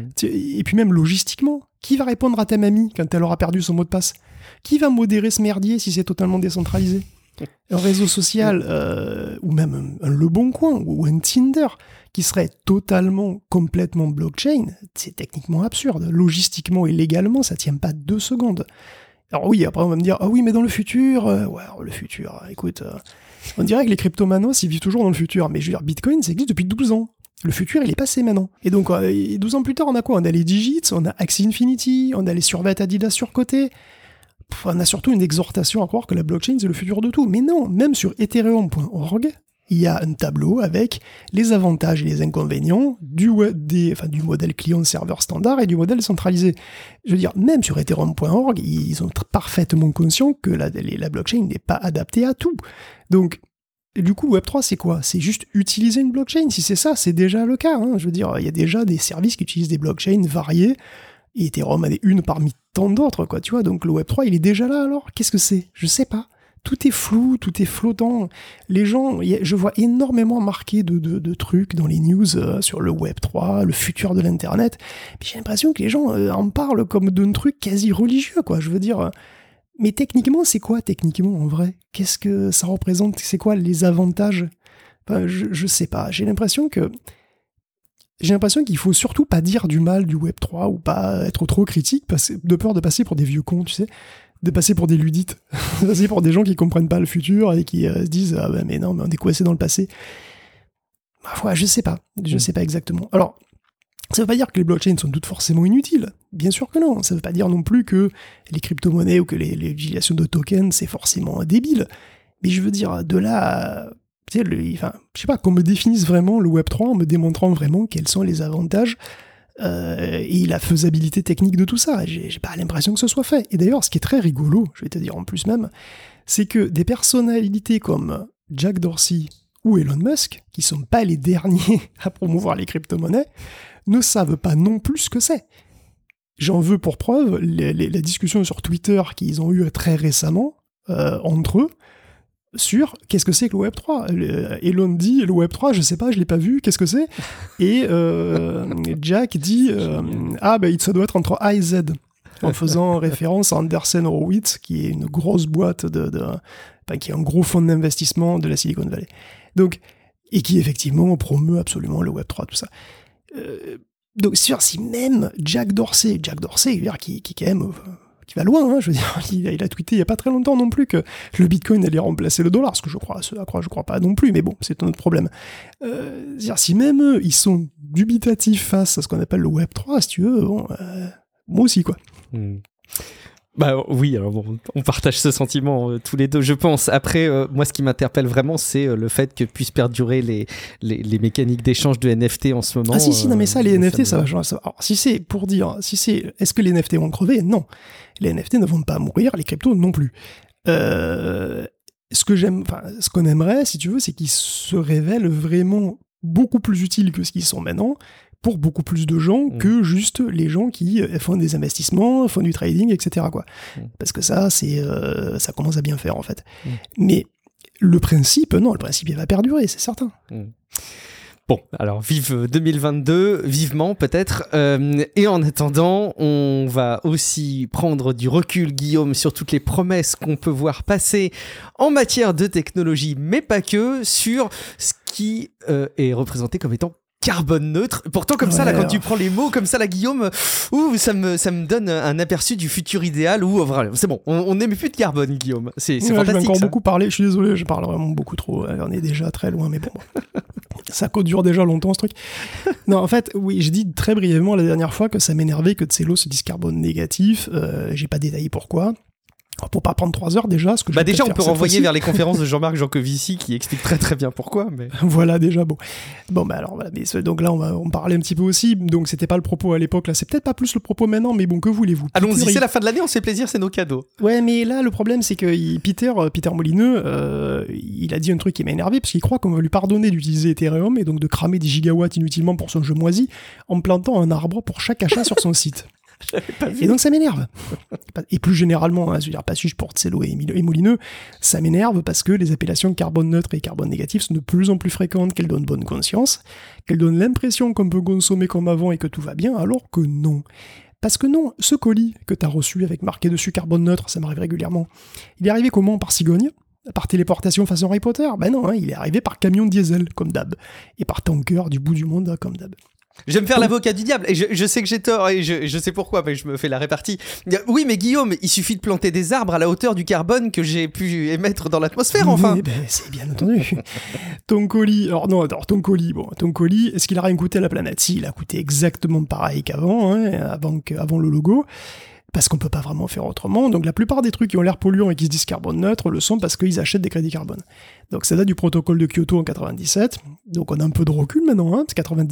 Et puis même logistiquement, qui va répondre à ta mamie quand elle aura perdu son mot de passe ? Qui va modérer ce merdier si c'est totalement décentralisé ? Un réseau social, ou même un Leboncoin, ou un Tinder, qui serait complètement blockchain, c'est techniquement absurde. Logistiquement et légalement, ça tient pas 2 secondes. Alors oui, après on va me dire, ah oui, mais dans le futur, ouais, alors, le futur, écoute, on dirait que les cryptomanos, ils vivent toujours dans le futur, mais je veux dire, Bitcoin, ça existe depuis 12 ans. Le futur, il est passé maintenant. Et donc, 12 ans plus tard, on a quoi? On a les Digits, on a Axie Infinity, on a les survêtements Adidas surcotés. On a surtout une exhortation à croire que la blockchain, c'est le futur de tout. Mais non, même sur ethereum.org, il y a un tableau avec les avantages et les inconvénients du modèle client-serveur standard et du modèle centralisé. Je veux dire, même sur ethereum.org, ils sont parfaitement conscients que la blockchain n'est pas adaptée à tout. Donc, du coup, Web3, c'est quoi? C'est juste utiliser une blockchain. Si c'est ça, c'est déjà le cas. Je veux dire, il y a déjà des services qui utilisent des blockchains variées, et Ethereum en est une parmi tant d'autres, quoi, tu vois. Donc le Web3, il est déjà là, alors? Qu'est-ce que c'est? Je sais pas. Tout est flou, tout est flottant. Les gens, je vois énormément marqué de trucs dans les news sur le Web3, le futur de l'Internet. Puis j'ai l'impression que les gens en parlent comme d'un truc quasi religieux, quoi. Je veux dire... Mais techniquement, c'est quoi, techniquement, en vrai? Qu'est-ce que ça représente? C'est quoi les avantages? Enfin, je sais pas. J'ai l'impression qu'il faut surtout pas dire du mal du Web3 ou pas être trop critique, de peur de passer pour des vieux cons, tu sais, de passer pour des ludites, de passer pour des gens qui comprennent pas le futur et qui se disent « Ah ben mais non, mais on est coincé dans le passé ». Ouais, je sais pas exactement. Alors, ça veut pas dire que les blockchains sont toutes forcément inutiles. Bien sûr que non. Ça veut pas dire non plus que les crypto-monnaies ou que l'utilisation de tokens, c'est forcément débile. Mais je veux dire, de là à... Tu sais, je sais pas, qu'on me définisse vraiment le Web3 en me démontrant vraiment quels sont les avantages et la faisabilité technique de tout ça. J'ai pas l'impression que ce soit fait. Et d'ailleurs, ce qui est très rigolo, je vais te dire en plus même, c'est que des personnalités comme Jack Dorsey ou Elon Musk, qui sont pas les derniers à promouvoir les crypto-monnaies, ne savent pas non plus ce que c'est. J'en veux pour preuve la discussion sur Twitter qu'ils ont eue très récemment entre eux sur qu'est-ce que c'est que le Web3. Elon dit le Web3, je sais pas, je l'ai pas vu, qu'est-ce que c'est? Et Jack dit ça doit être entre A et Z, en faisant référence à Andreessen Horowitz, qui est une grosse boîte qui est un gros fonds d'investissement de la Silicon Valley. Donc, et qui effectivement promeut absolument le Web3, tout ça. Donc si même Jack Dorsey, qui quand même qui va loin, je veux dire, il a tweeté il y a pas très longtemps non plus que le Bitcoin allait remplacer le dollar, ce que je crois pas non plus, mais bon, c'est un autre problème. Si même eux, ils sont dubitatifs face à ce qu'on appelle le Web3, si tu veux, moi aussi, quoi. Bah oui, alors bon, on partage ce sentiment tous les deux, je pense. Après, moi, ce qui m'interpelle vraiment, c'est le fait que puissent perdurer les mécaniques d'échange de NFT en ce moment. Ah si, non mais ça, les NFT, ça va changer. Alors, est-ce que les NFT vont crever? Non. Les NFT ne vont pas mourir, les cryptos non plus. Ce qu'on aimerait, si tu veux, c'est qu'ils se révèlent vraiment beaucoup plus utiles que ce qu'ils sont maintenant, pour beaucoup plus de gens que juste les gens qui font des investissements, font du trading, etc. quoi. Parce que ça, ça commence à bien faire, en fait. Mais le principe, il va perdurer, c'est certain. Bon, alors vive 2022, vivement peut-être. Et en attendant, on va aussi prendre du recul, Guillaume, sur toutes les promesses qu'on peut voir passer en matière de technologie, mais pas que, sur ce qui est représenté comme étant carbone neutre. Pourtant, comme ça, là, quand tu prends les mots comme ça, là, Guillaume, ça me donne un aperçu du futur idéal où, c'est bon, on n'aime plus de carbone, Guillaume. C'est fantastique. Je vais encore ça. beaucoup parler. Je suis désolé, je parle vraiment beaucoup trop. On est déjà très loin, mais bon. Ça dure déjà longtemps, ce truc. Non, en fait, oui, j'ai dit très brièvement la dernière fois que ça m'énervait que Tsello se dise carbone négatif. J'ai pas détaillé pourquoi. Pour pas prendre 3 heures déjà, déjà on peut renvoyer vers les conférences de Jean-Marc Jancovici qui explique très très bien pourquoi. Mais... voilà déjà bon. Alors voilà. Donc là on parlait un petit peu aussi. Donc c'était pas le propos à l'époque là, c'est peut-être pas plus le propos maintenant, mais bon, que voulez-vous. Allons-y, c'est la fin de l'année, on se fait plaisir, c'est nos cadeaux. Ouais, mais là le problème c'est que Peter Molineux, il a dit un truc qui m'a énervé parce qu'il croit qu'on va lui pardonner d'utiliser Ethereum et donc de cramer des gigawatts inutilement pour son jeu moisi en plantant un arbre pour chaque achat sur son site. Et donc ça m'énerve. Et plus généralement, je veux dire, pas juste pour Tsello et Molineux, ça m'énerve parce que les appellations carbone neutre et carbone négatif sont de plus en plus fréquentes, qu'elles donnent bonne conscience, qu'elles donnent l'impression qu'on peut consommer comme avant et que tout va bien, alors que non. Parce que non, ce colis que t'as reçu avec marqué dessus carbone neutre, ça m'arrive régulièrement, il est arrivé comment? Par cigogne? Par téléportation façon Harry Potter? Ben non, il est arrivé par camion diesel, comme d'hab. Et par tanker du bout du monde, comme d'hab. Je vais me faire l'avocat du diable, et je sais que j'ai tort, et je sais pourquoi, mais je me fais la répartie. Oui, mais Guillaume, il suffit de planter des arbres à la hauteur du carbone que j'ai pu émettre dans l'atmosphère, enfin. Oui, c'est bien entendu. Ton colis, ton colis, est-ce qu'il a rien coûté à la planète? Si, il a coûté exactement pareil qu'avant, avant le logo. Parce qu'on peut pas vraiment faire autrement. Donc la plupart des trucs qui ont l'air polluants et qui se disent carbone neutre le sont parce qu'ils achètent des crédits carbone. Donc ça date du protocole de Kyoto en 97. Donc on a un peu de recul maintenant,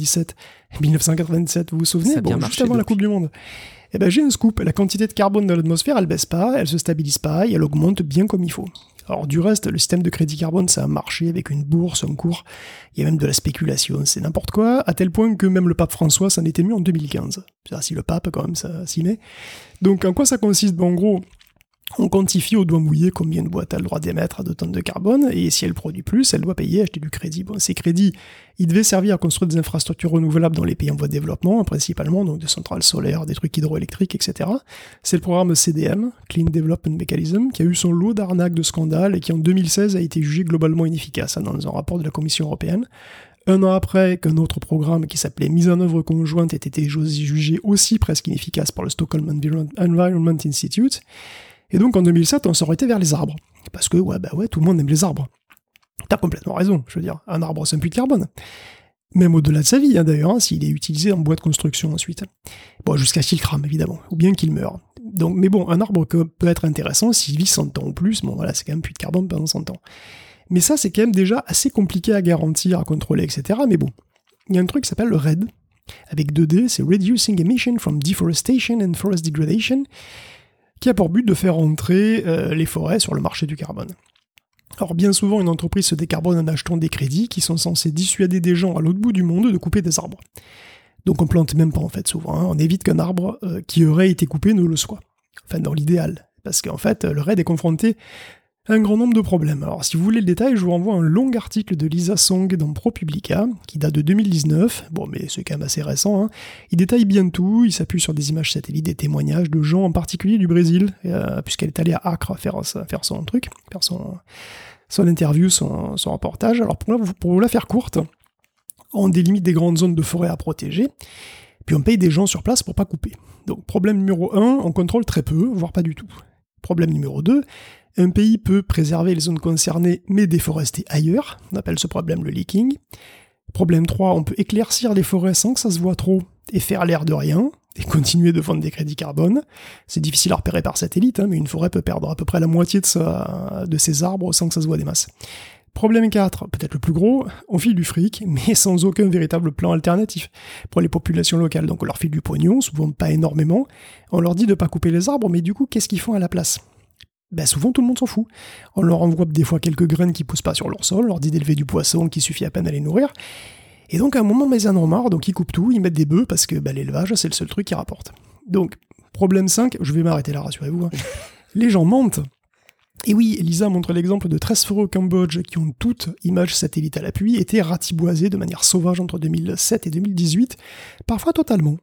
1997, vous vous souvenez? Juste avant la Coupe du Monde. Eh ben j'ai un scoop, la quantité de carbone dans l'atmosphère, elle baisse pas, elle se stabilise pas, et elle augmente bien comme il faut. Alors du reste, le système de crédit carbone, ça a marché avec une bourse, un cours, il y a même de la spéculation, c'est n'importe quoi, à tel point que même le pape François s'en était mis en 2015. C'est-à-dire si le pape, quand même, ça s'y met. Donc en quoi ça consiste? En gros, on quantifie au doigt mouillé combien de boîtes a le droit d'émettre de tonnes de carbone, et si elle produit plus, elle doit payer, acheter du crédit. Bon, ces crédits, ils devaient servir à construire des infrastructures renouvelables dans les pays en voie de développement, principalement, donc des centrales solaires, des trucs hydroélectriques, etc. C'est le programme CDM, Clean Development Mechanism, qui a eu son lot d'arnaques, de scandales, et qui en 2016 a été jugé globalement inefficace, dans un rapport de la Commission européenne. Un an après qu'un autre programme qui s'appelait Mise en œuvre conjointe ait été jugé aussi presque inefficace par le Stockholm Environment Institute. Et donc en 2007, on s'orientait vers les arbres. Parce que, tout le monde aime les arbres. T'as complètement raison, je veux dire, un arbre c'est un puits de carbone. Même au-delà de sa vie, d'ailleurs, s'il est utilisé en bois de construction ensuite. Bon, jusqu'à ce qu'il crame, évidemment, ou bien qu'il meure. Donc, mais bon, un arbre peut être intéressant s'il vit 100 ans ou plus, c'est quand même un puits de carbone pendant 100 ans. Mais ça, c'est quand même déjà assez compliqué à garantir, à contrôler, etc. Mais bon, il y a un truc qui s'appelle le RED, avec 2D, c'est Reducing Emission from Deforestation and Forest Degradation, qui a pour but de faire entrer les forêts sur le marché du carbone. Alors bien souvent, une entreprise se décarbone en achetant des crédits qui sont censés dissuader des gens à l'autre bout du monde de couper des arbres. Donc on plante même pas en fait souvent, on évite qu'un arbre qui aurait été coupé ne le soit. Enfin dans l'idéal, parce qu'en fait le RED est confronté à un grand nombre de problèmes. Alors si vous voulez le détail, je vous renvoie à un long article de Lisa Song dans ProPublica, qui date de 2019, mais c'est quand même assez récent, Il détaille bien tout, il s'appuie sur des images satellites, des témoignages de gens en particulier du Brésil, puisqu'elle est allée à Acre faire son truc, faire son interview, son reportage. Alors pour vous la faire courte, on délimite des grandes zones de forêt à protéger, puis on paye des gens sur place pour pas couper. Donc problème numéro 1, on contrôle très peu, voire pas du tout. Problème numéro 2, un pays peut préserver les zones concernées mais déforester ailleurs, on appelle ce problème le leaking. Problème 3, on peut éclaircir les forêts sans que ça se voit trop et faire l'air de rien, et continuer de vendre des crédits carbone. C'est difficile à repérer par satellite, mais une forêt peut perdre à peu près la moitié de ses arbres sans que ça se voit des masses. Problème 4, peut-être le plus gros, on file du fric, mais sans aucun véritable plan alternatif pour les populations locales. Donc on leur file du pognon, souvent pas énormément, on leur dit de pas couper les arbres, mais du coup, qu'est-ce qu'ils font à la place ? Souvent tout le monde s'en fout. On leur envoie des fois quelques graines qui poussent pas sur leur sol, on leur dit d'élever du poisson qui suffit à peine à les nourrir, et donc à un moment, ils en ont marre, donc ils coupent tout, ils mettent des bœufs, parce que l'élevage, c'est le seul truc qui rapporte. Donc, problème 5, je vais m'arrêter là, rassurez-vous, les gens mentent. Et oui, Lisa montre l'exemple de 13 forêts au Cambodge qui ont toutes, images satellites à l'appui, été ratiboisées de manière sauvage entre 2007 et 2018, parfois totalement.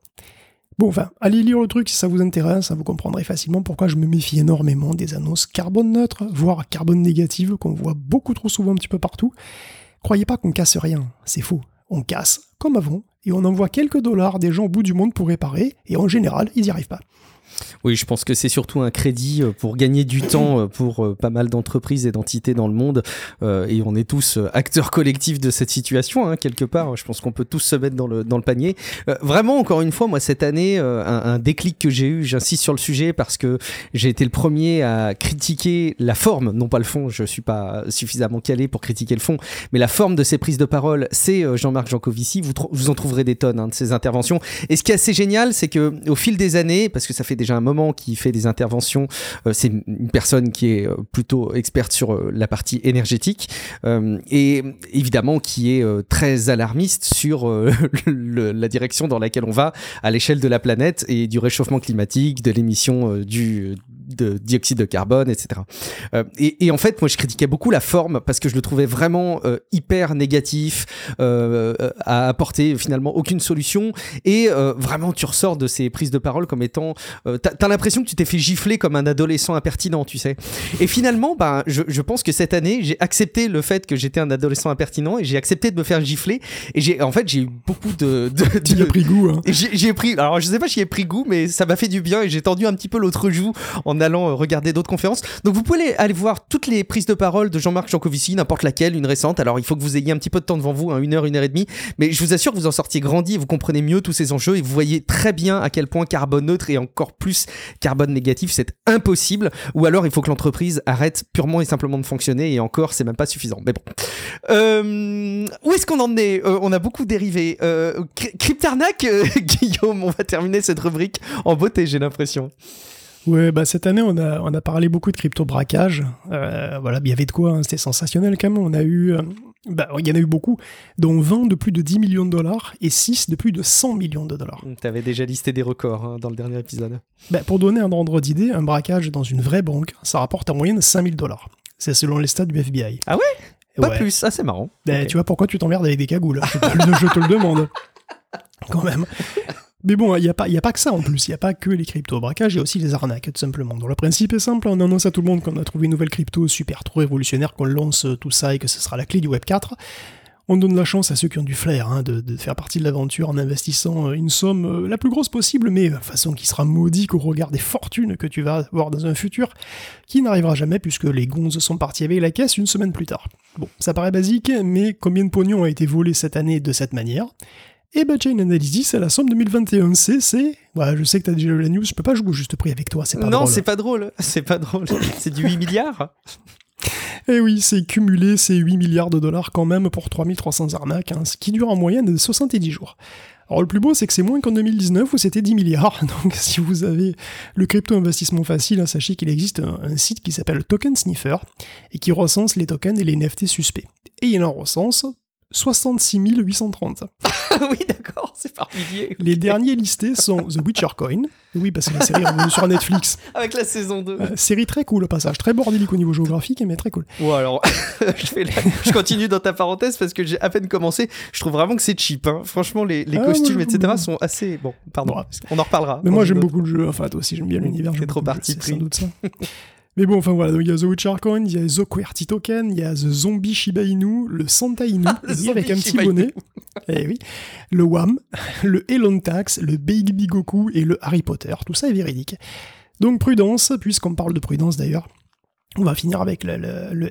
Allez lire le truc si ça vous intéresse, vous comprendrez facilement pourquoi je me méfie énormément des annonces carbone neutre, voire carbone négative, qu'on voit beaucoup trop souvent un petit peu partout. Croyez pas qu'on casse rien, c'est faux. On casse, comme avant, et on envoie quelques dollars des gens au bout du monde pour réparer, et en général, ils n'y arrivent pas. Oui, je pense que c'est surtout un crédit pour gagner du temps pour pas mal d'entreprises et d'entités dans le monde, et on est tous acteurs collectifs de cette situation, quelque part. Je pense qu'on peut tous se mettre dans le panier. Vraiment, encore une fois, moi, cette année, un déclic que j'ai eu, j'insiste sur le sujet parce que j'ai été le premier à critiquer la forme, non pas le fond, je suis pas suffisamment calé pour critiquer le fond, mais la forme de ces prises de parole, c'est Jean-Marc Jancovici. Vous en trouverez des tonnes de ces interventions. Et ce qui est assez génial, c'est qu'au fil des années, parce que ça fait déjà un moment qu'il fait des interventions, c'est une personne qui est plutôt experte sur la partie énergétique et évidemment qui est très alarmiste sur la direction dans laquelle on va à l'échelle de la planète et du réchauffement climatique, de l'émission de dioxyde de carbone, etc. Et en fait, moi, je critiquais beaucoup la forme parce que je le trouvais vraiment hyper négatif, à apporter finalement aucune solution. Et vraiment, tu ressors de ces prises de parole comme étant... t'as l'impression que tu t'es fait gifler comme un adolescent impertinent, tu sais. Et finalement, je pense que cette année, j'ai accepté le fait que j'étais un adolescent impertinent et j'ai accepté de me faire gifler. Et j'ai eu beaucoup de tu y as pris goût, hein. J'ai pris... Alors, je sais pas si j'y ai pris goût, mais ça m'a fait du bien et j'ai tendu un petit peu l'autre joue en allant regarder d'autres conférences. Donc, vous pouvez aller voir toutes les prises de parole de Jean-Marc Jancovici, n'importe laquelle, une récente. Alors, il faut que vous ayez un petit peu de temps devant vous, 1 heure, 1 heure et demie. Mais je vous assure que vous en sortiez grandi et vous comprenez mieux tous ces enjeux et vous voyez très bien à quel point carbone neutre et encore plus carbone négatif, c'est impossible. Ou alors, il faut que l'entreprise arrête purement et simplement de fonctionner et encore, c'est même pas suffisant. Mais bon. Où est-ce qu'on en est ? On a beaucoup dérivé. Cryptarnac, Guillaume, on va terminer cette rubrique en beauté, j'ai l'impression. Ouais, cette année, on a parlé beaucoup de crypto-braquage. Voilà, il y avait de quoi, hein, c'était sensationnel quand même. On a eu... il y en a eu beaucoup, dont 20 de plus de 10 millions de dollars et 6 de plus de 100 millions de dollars. T'avais déjà listé des records dans le dernier épisode. Pour donner un ordre d'idée, un braquage dans une vraie banque, ça rapporte en moyenne 5 000 $. C'est selon les stats du FBI. Ah ouais ? Pas plus, c'est marrant. Okay. Tu vois pourquoi tu t'emmerdes avec des cagoules. Je te le demande. Quand même. Mais bon, il n'y a pas que ça en plus, il n'y a pas que les crypto-braquages, il y a aussi les arnaques, tout simplement. Donc le principe est simple, on annonce à tout le monde qu'on a trouvé une nouvelle crypto super trop révolutionnaire, qu'on lance tout ça et que ce sera la clé du Web 4. On donne la chance à ceux qui ont du flair de faire partie de l'aventure en investissant une somme la plus grosse possible, mais de façon qui sera modique au regard des fortunes que tu vas avoir dans un futur, qui n'arrivera jamais puisque les gonzes sont partis avec la caisse une semaine plus tard. Bon, ça paraît basique, mais combien de pognon a été volé cette année de cette manière ? Et Chain Analysis, c'est la somme 2021. Je sais que t'as déjà lu la news, je peux pas jouer au juste prix avec toi, c'est pas drôle. Non, c'est pas drôle, c'est du 8 milliards. Eh oui, c'est cumulé, c'est 8 milliards de dollars quand même pour 3300 arnaques, ce qui dure en moyenne de 70 jours. Alors le plus beau, c'est que c'est moins qu'en 2019 où c'était 10 milliards. Donc si vous avez le crypto-investissement facile, sachez qu'il existe un site qui s'appelle Token Sniffer et qui recense les tokens et les NFT suspects. Et il en recense 66 830. Oui, d'accord, c'est par milliers. Les derniers listés sont The Witcher Coin. Oui, parce que la série est revenue sur Netflix. Avec la saison 2. Série très cool au passage, très bordélique au niveau géographique, mais très cool. Ouais, alors, je continue dans ta parenthèse parce que j'ai à peine commencé. Je trouve vraiment que c'est cheap. Hein. Franchement, les costumes, etc. sont assez... Bon, pardon, on en reparlera. Mais moi, j'aime beaucoup le jeu. Enfin, toi aussi, j'aime bien l'univers. C'est trop parti pris. C'est sans doute ça. Mais bon, enfin voilà, donc il y a The Witcher Coin, il y a The QWERTY Token, il y a The Zombie Shiba Inu, le Santa Inu, avec un petit bonnet, eh oui, le WAM, le Elon Tax, le Baby Goku et le Harry Potter, tout ça est véridique. Donc prudence, puisqu'on parle de prudence d'ailleurs, on va finir avec le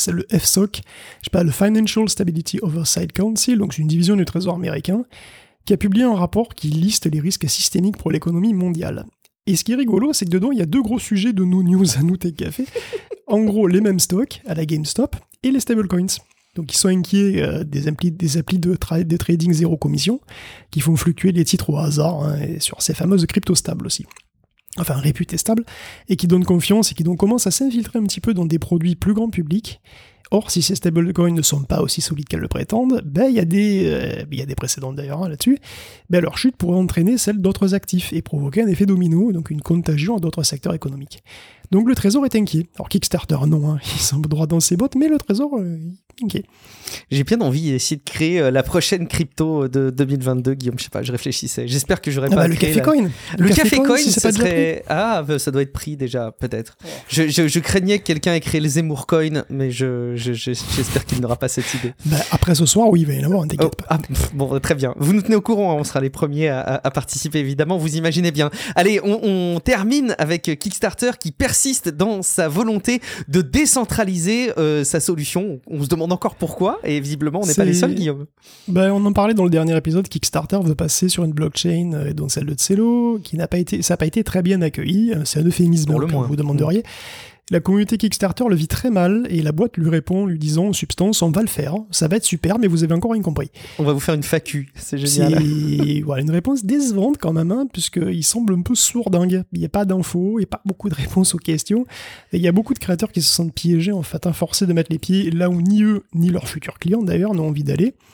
FSOC, le Financial Stability Oversight Council, donc c'est une division du Trésor américain, qui a publié un rapport qui liste les risques systémiques pour l'économie mondiale. Et ce qui est rigolo, c'est que dedans, il y a 2 gros sujets de nos news à nous, Tech Café. En gros, les mêmes stocks à la GameStop et les stablecoins. Donc, ils sont inquiets des applis de trading zéro commission qui font fluctuer les titres au hasard, et sur ces fameuses crypto stables aussi. Enfin, réputées stables, et qui donnent confiance et qui donc commencent à s'infiltrer un petit peu dans des produits plus grand public. Or, si ces stablecoins ne sont pas aussi solides qu'elles le prétendent, il y a des précédents d'ailleurs là-dessus, leur chute pourrait entraîner celle d'autres actifs et provoquer un effet domino, donc une contagion à d'autres secteurs économiques. Donc le Trésor est inquiet. Alors Kickstarter, non, il semble droit dans ses bottes, mais le Trésor est inquiet. J'ai bien envie d'essayer de créer la prochaine crypto de 2022, Guillaume, je sais pas, je réfléchissais. J'espère que j'aurais pas le Café Coin. Le Café Coin, si ça serait... Ah, ça doit être pris déjà, peut-être. Oh. Je craignais que quelqu'un ait créé le Zemmour Coin, mais j'espère qu'il n'aura pas cette idée. Après ce soir, oui, il va y en avoir, t'inquiète pas. Bon, très bien. Vous nous tenez au courant, on sera les premiers à participer, évidemment, vous imaginez bien. Allez, on termine avec Kickstarter qui persiste dans sa volonté de décentraliser sa solution. On se demande encore pourquoi, et visiblement, on n'est pas les seuls, Guillaume. On en parlait dans le dernier épisode, Kickstarter veut passer sur une blockchain, dont celle de Celo, ça n'a pas été très bien accueilli, c'est un euphémisme, vous demanderiez. La communauté Kickstarter le vit très mal et la boîte lui répond lui disant en substance on va le faire, ça va être super mais vous avez encore rien compris. On va vous faire une FAQ, c'est génial. Voilà, une réponse décevante quand même, puisqu'il semble un peu sourdingue. Il n'y a pas d'infos, il n'y a pas beaucoup de réponses aux questions. Et il y a beaucoup de créateurs qui se sentent piégés en fait, forcés de mettre les pieds là où ni eux ni leurs futurs clients d'ailleurs n'ont envie d'aller.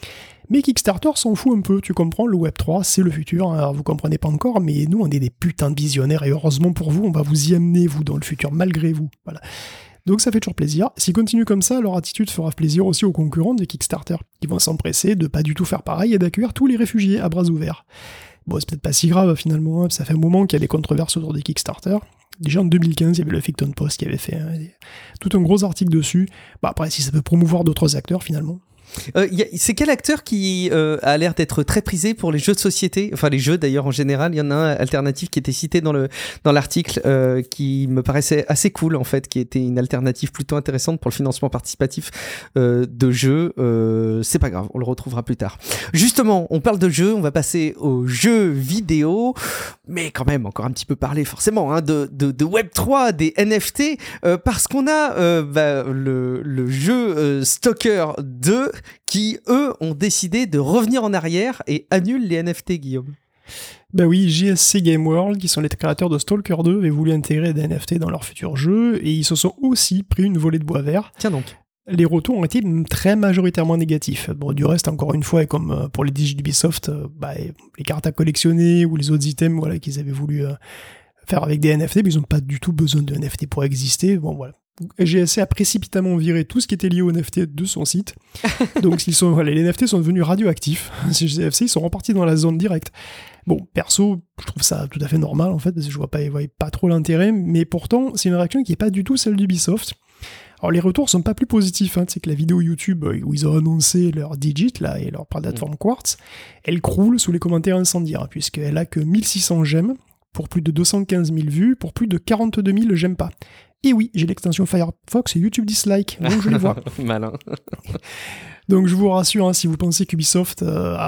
Mais Kickstarter s'en fout un peu, tu comprends, le Web3, c'est le futur, alors vous comprenez pas encore, mais nous on est des putains de visionnaires, et heureusement pour vous, on va vous y amener, vous, dans le futur, malgré vous, voilà. Donc ça fait toujours plaisir. S'ils continuent comme ça, leur attitude fera plaisir aussi aux concurrents de Kickstarter, qui vont s'empresser de pas du tout faire pareil et d'accueillir tous les réfugiés à bras ouverts. Bon, c'est peut-être pas si grave finalement, hein, ça fait un moment qu'il y a des controverses autour des Kickstarter. Déjà en 2015, il y avait le Huffington Post qui avait fait tout un gros article dessus. Bah après, si ça peut promouvoir d'autres acteurs finalement. C'est quel acteur qui a l'air d'être très prisé pour les jeux de société, enfin les jeux d'ailleurs en général? Il y en a un alternatif qui était cité dans l'article qui me paraissait assez cool en fait, qui était une alternative plutôt intéressante pour le financement participatif de jeux. C'est pas grave, on le retrouvera plus tard. Justement, on parle de jeux, on va passer aux jeux vidéo, mais quand même encore un petit peu parler forcément hein, de Web3, des NFT, parce qu'on a le jeu Stalker 2 qui, eux, ont décidé de revenir en arrière et annulent les NFT, Guillaume. Ben oui, JSC Game World, qui sont les créateurs de Stalker 2, avaient voulu intégrer des NFT dans leur futur jeu, et ils se sont aussi pris une volée de bois vert. Tiens donc. Les retours ont été très majoritairement négatifs. Bon, du reste, encore une fois, et comme pour les digits d'Ubisoft, les cartes à collectionner ou les autres items voilà, qu'ils avaient voulu faire avec des NFT, mais ils n'ont pas du tout besoin de NFT pour exister. Bon, voilà. GSC a précipitamment viré tout ce qui était lié aux NFT de son site. Donc les NFT sont devenus radioactifs. Chez GSC, ils sont repartis dans la zone directe. Bon, perso, je trouve ça tout à fait normal en fait, parce que je vois pas trop l'intérêt, mais pourtant, c'est une réaction qui est pas du tout celle d'Ubisoft. Alors les retours sont pas plus positifs, hein. C'est que la vidéo YouTube où ils ont annoncé leur Digit là, et leur plateforme Quartz, elle croule sous les commentaires incendiaires, puisqu'elle a que 1600 j'aime, pour plus de 215 000 vues, pour plus de 42 000 j'aime pas. Et oui, j'ai l'extension Firefox et YouTube Dislike, donc je les vois. Malin. Donc je vous rassure, hein, si vous pensez qu'Ubisoft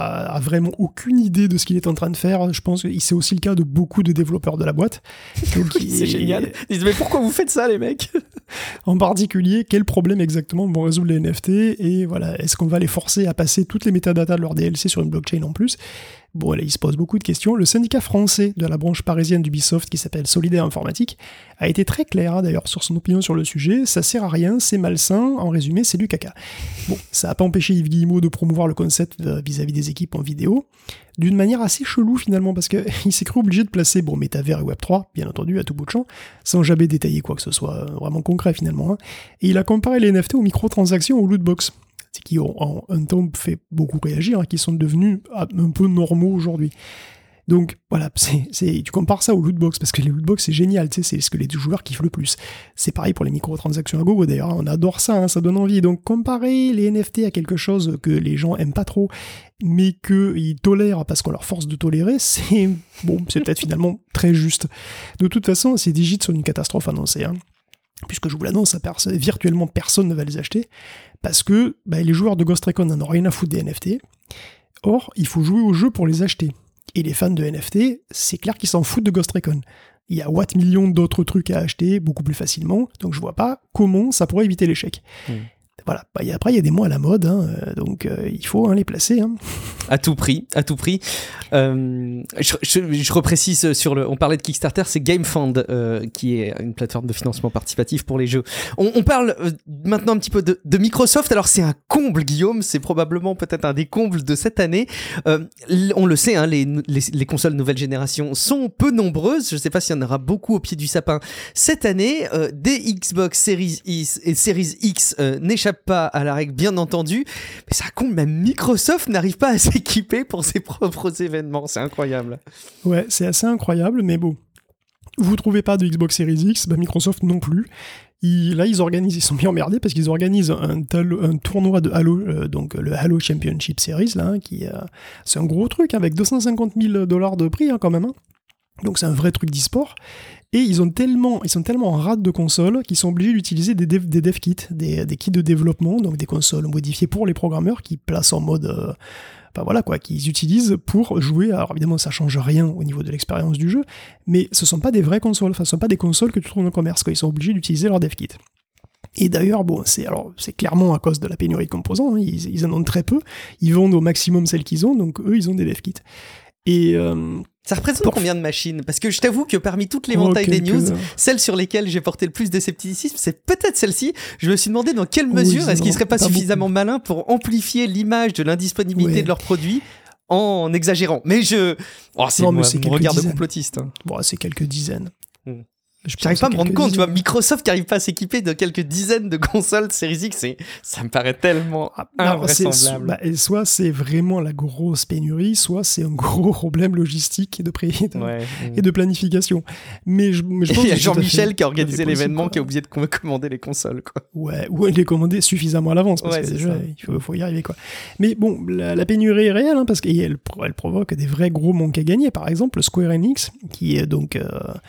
a vraiment aucune idée de ce qu'il est en train de faire, je pense que c'est aussi le cas de beaucoup de développeurs de la boîte. Donc, c'est génial. Ils disent mais pourquoi vous faites ça les mecs? En particulier, quel problème exactement vont résoudre les NFT, et voilà, est-ce qu'on va les forcer à passer toutes les métadatas de leur DLC sur une blockchain en plus? Bon, là, il se pose beaucoup de questions. Le syndicat français de la branche parisienne d'Ubisoft, qui s'appelle Solidaire Informatique, a été très clair, hein, d'ailleurs, sur son opinion sur le sujet. Ça sert à rien, c'est malsain, en résumé, c'est du caca. Bon, ça n'a pas empêché Yves Guillemot de promouvoir le concept vis-à-vis des équipes en vidéo, d'une manière assez chelou, finalement, parce qu'il s'est cru obligé de placer, Métavers et Web3, bien entendu, à tout bout de champ, sans jamais détailler quoi que ce soit vraiment concret, finalement. Hein. Et il a comparé les NFT aux microtransactions aux lootbox, qui ont en un temps fait beaucoup réagir, hein, qui sont devenus un peu normaux aujourd'hui. Donc voilà, tu compares ça aux lootbox, parce que les lootbox c'est génial, c'est ce que les joueurs kiffent le plus. C'est pareil pour les microtransactions à gogo d'ailleurs, on adore ça, hein, ça donne envie. Donc comparer les NFT à quelque chose que les gens aiment pas trop, mais qu'ils tolèrent parce qu'on leur force de tolérer, c'est peut-être finalement très juste. De toute façon, ces digits sont une catastrophe annoncée, hein. Puisque je vous l'annonce, virtuellement personne ne va les acheter, parce que les joueurs de Ghost Recon n'en ont rien à foutre des NFT. Or, il faut jouer au jeu pour les acheter. Et les fans de NFT, c'est clair qu'ils s'en foutent de Ghost Recon. Il y a Watt millions d'autres trucs à acheter beaucoup plus facilement, donc je vois pas comment ça pourrait éviter l'échec. Voilà. Après, il y a des mots à la mode, hein, donc il faut les placer. Hein. À tout prix. Je reprécise on parlait de Kickstarter, c'est GameFund qui est une plateforme de financement participatif pour les jeux. On parle maintenant un petit peu de Microsoft. Alors c'est un comble, Guillaume, c'est probablement peut-être un des combles de cette année. On le sait, hein, les consoles nouvelle génération sont peu nombreuses. Je ne sais pas s'il y en aura beaucoup au pied du sapin cette année. Des Xbox Series X et Series X n'échappent pas à la règle, bien entendu, mais ça compte, même Microsoft n'arrive pas à s'équiper pour ses propres événements, c'est incroyable. Ouais, c'est assez incroyable, mais bon, vous trouvez pas de Xbox Series X, Microsoft non plus. Ils sont bien emmerdés parce qu'ils organisent un tournoi de Halo, donc le Halo Championship Series, là, c'est un gros truc, avec 250 000 $ de prix, hein, quand même. Hein. Donc c'est un vrai truc d'e-sport. Et ils sont tellement en rate de consoles qu'ils sont obligés d'utiliser des dev kits, des kits de développement, donc des consoles modifiées pour les programmeurs qui placent en mode... qu'ils utilisent pour jouer. Alors évidemment, ça change rien au niveau de l'expérience du jeu, mais ce sont pas des vraies consoles, ce sont pas des consoles que tu trouves dans le commerce, ils sont obligés d'utiliser leur dev kit. Et d'ailleurs, c'est clairement à cause de la pénurie de composants, hein, ils en ont très peu, ils vendent au maximum celles qu'ils ont, donc eux, ils ont des dev kits. Et ça représente combien de machines? Parce que je t'avoue que parmi toutes les l'éventail des news, celle sur lesquelles j'ai porté le plus de scepticisme, c'est peut-être celle-ci. Je me suis demandé dans quelle mesure est-ce qu'ils seraient pas suffisamment malins pour amplifier l'image de l'indisponibilité de leurs produits en exagérant. Mais c'est mon regard de complotiste. Hein. Bon, c'est quelques dizaines. J'arrive pas à me rendre compte, tu vois, Microsoft qui arrive pas à s'équiper de quelques dizaines de consoles Series X, ça me paraît tellement invraisemblable. Soit c'est vraiment la grosse pénurie, soit c'est un gros problème logistique et de planification. Mais je pense il y a Jean-Michel qui a organisé l'événement, qui a oublié de commander les consoles, quoi. Ouais, ou les commander suffisamment à l'avance, parce que déjà, il faut y arriver, quoi. Mais bon, la pénurie est réelle, hein, parce qu'elle provoque des vrais gros manques à gagner. Par exemple, Square Enix, qui est donc...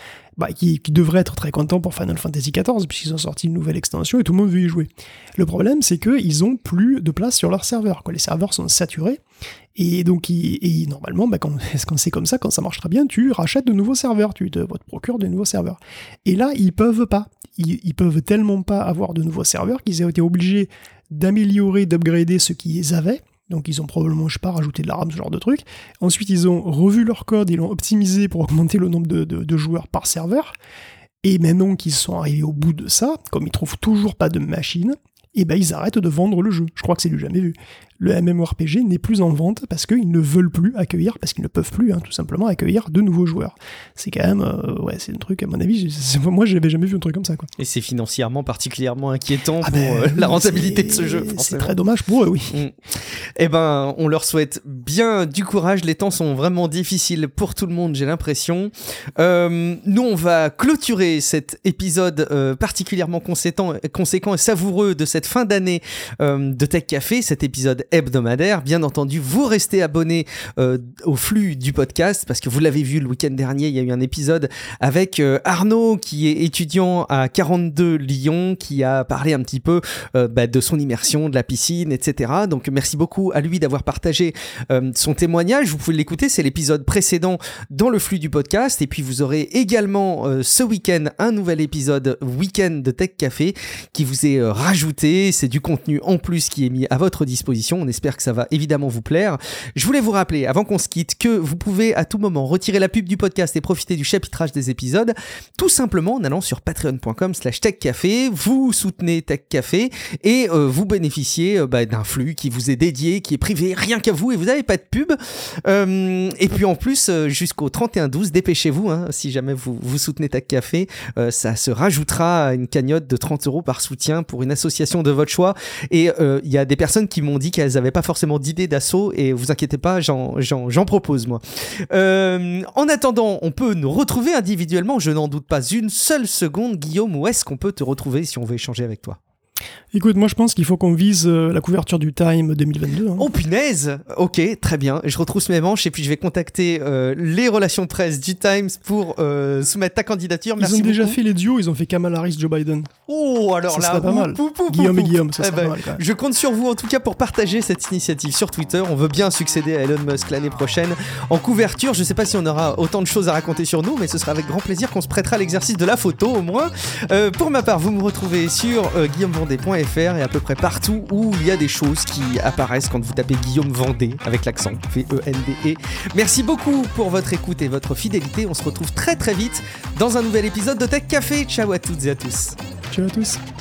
qui devrait être très content pour Final Fantasy XIV, puisqu'ils ont sorti une nouvelle extension et tout le monde veut y jouer. Le problème, c'est qu'ils ont plus de place sur leurs serveurs, quoi. Les serveurs sont saturés, et donc normalement, quand c'est comme ça, quand ça marche très bien, tu rachètes de nouveaux serveurs, tu te procures de nouveaux serveurs. Et là, ils peuvent pas. Ils peuvent tellement pas avoir de nouveaux serveurs qu'ils ont été obligés d'améliorer, d'upgrader ce qu'ils avaient. Donc ils ont probablement, je sais pas, rajouté de la RAM, ce genre de truc. Ensuite, ils ont revu leur code, ils l'ont optimisé pour augmenter le nombre de joueurs par serveur. Et maintenant qu'ils sont arrivés au bout de ça, comme ils trouvent toujours pas de machine, ils arrêtent de vendre le jeu. Je crois que c'est du jamais vu. Le MMORPG n'est plus en vente parce qu'ils ne veulent plus accueillir, parce qu'ils ne peuvent plus, tout simplement, accueillir de nouveaux joueurs. C'est quand même, c'est un truc, à mon avis, moi, j'avais jamais vu un truc comme ça, quoi. Et c'est financièrement particulièrement inquiétant pour la rentabilité de ce jeu, forcément. C'est très dommage pour eux, oui. Eh ben, on leur souhaite bien du courage. Les temps sont vraiment difficiles pour tout le monde, j'ai l'impression. Nous, on va clôturer cet épisode particulièrement conséquent et savoureux de cette fin d'année de Tech Café, cet épisode hebdomadaire. Bien entendu, vous restez abonnés au flux du podcast, parce que vous l'avez vu le week-end dernier, il y a eu un épisode avec Arnaud, qui est étudiant à 42 Lyon, qui a parlé un petit peu de son immersion, de la piscine, etc. Donc merci beaucoup à lui d'avoir partagé son témoignage. Vous pouvez l'écouter, c'est l'épisode précédent dans le flux du podcast. Et puis vous aurez également ce week-end un nouvel épisode week-end de Tech Café qui vous est rajouté. C'est du contenu en plus qui est mis à votre disposition. On espère que ça va évidemment vous plaire. Je voulais vous rappeler, avant qu'on se quitte, que vous pouvez à tout moment retirer la pub du podcast et profiter du chapitrage des épisodes, tout simplement en allant sur patreon.com/techcafé. Vous soutenez Tech Café et vous bénéficiez d'un flux qui vous est dédié, qui est privé, rien qu'à vous, et vous n'avez pas de pub. Et puis en plus, jusqu'au 31/12, dépêchez-vous, si jamais vous soutenez Tech Café, ça se rajoutera à une cagnotte de 30 € par soutien pour une association de votre choix. Et il y a des personnes qui m'ont dit qu'elles n'avaient pas forcément d'idée d'asso, et vous inquiétez pas, j'en propose moi. En attendant, on peut nous retrouver individuellement, je n'en doute pas une seule seconde. Guillaume, où est-ce qu'on peut te retrouver si on veut échanger avec toi ? Écoute, moi je pense qu'il faut qu'on vise la couverture du Time 2022. Oh punaise! Ok, très bien. Je retrousse mes manches et puis je vais contacter les relations presse du Times pour soumettre ta candidature. Merci beaucoup. Ils ont déjà fait les duos, ils ont fait Kamala Harris, Joe Biden. Oh, alors ça là, serait pas mal. Guillaume et Guillaume, ça serait pas mal quand même. Je compte sur vous en tout cas pour partager cette initiative sur Twitter. On veut bien succéder à Elon Musk l'année prochaine en couverture. Je sais pas si on aura autant de choses à raconter sur nous, mais ce sera avec grand plaisir qu'on se prêtera à l'exercice de la photo au moins. Pour ma part, vous me retrouvez sur guillaumevendée.fr et à peu près partout où il y a des choses qui apparaissent quand vous tapez Guillaume Vendée avec l'accent V-E-N-D-E. Merci beaucoup pour votre écoute et votre fidélité. On se retrouve très très vite dans un nouvel épisode de Tech Café. Ciao à toutes et à tous. Ciao à tous.